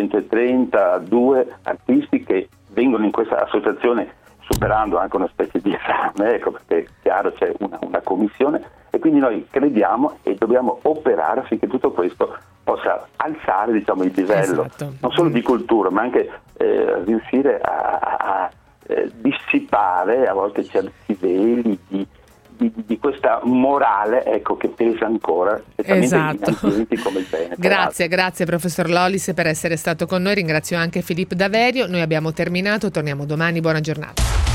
132 artisti che vengono in questa associazione superando anche una specie di esame, ecco, perché chiaro c'è una commissione, e quindi noi crediamo e dobbiamo operare affinché tutto questo possa alzare, diciamo, il livello, non solo di cultura, ma anche riuscire a dissipare a volte certi veli di questa morale, ecco, che pesa ancora esatto. in ambienti come il Veneto. Grazie professor Lollis per essere stato con noi, ringrazio anche Filippo Daverio. Noi abbiamo terminato, torniamo domani, buona giornata.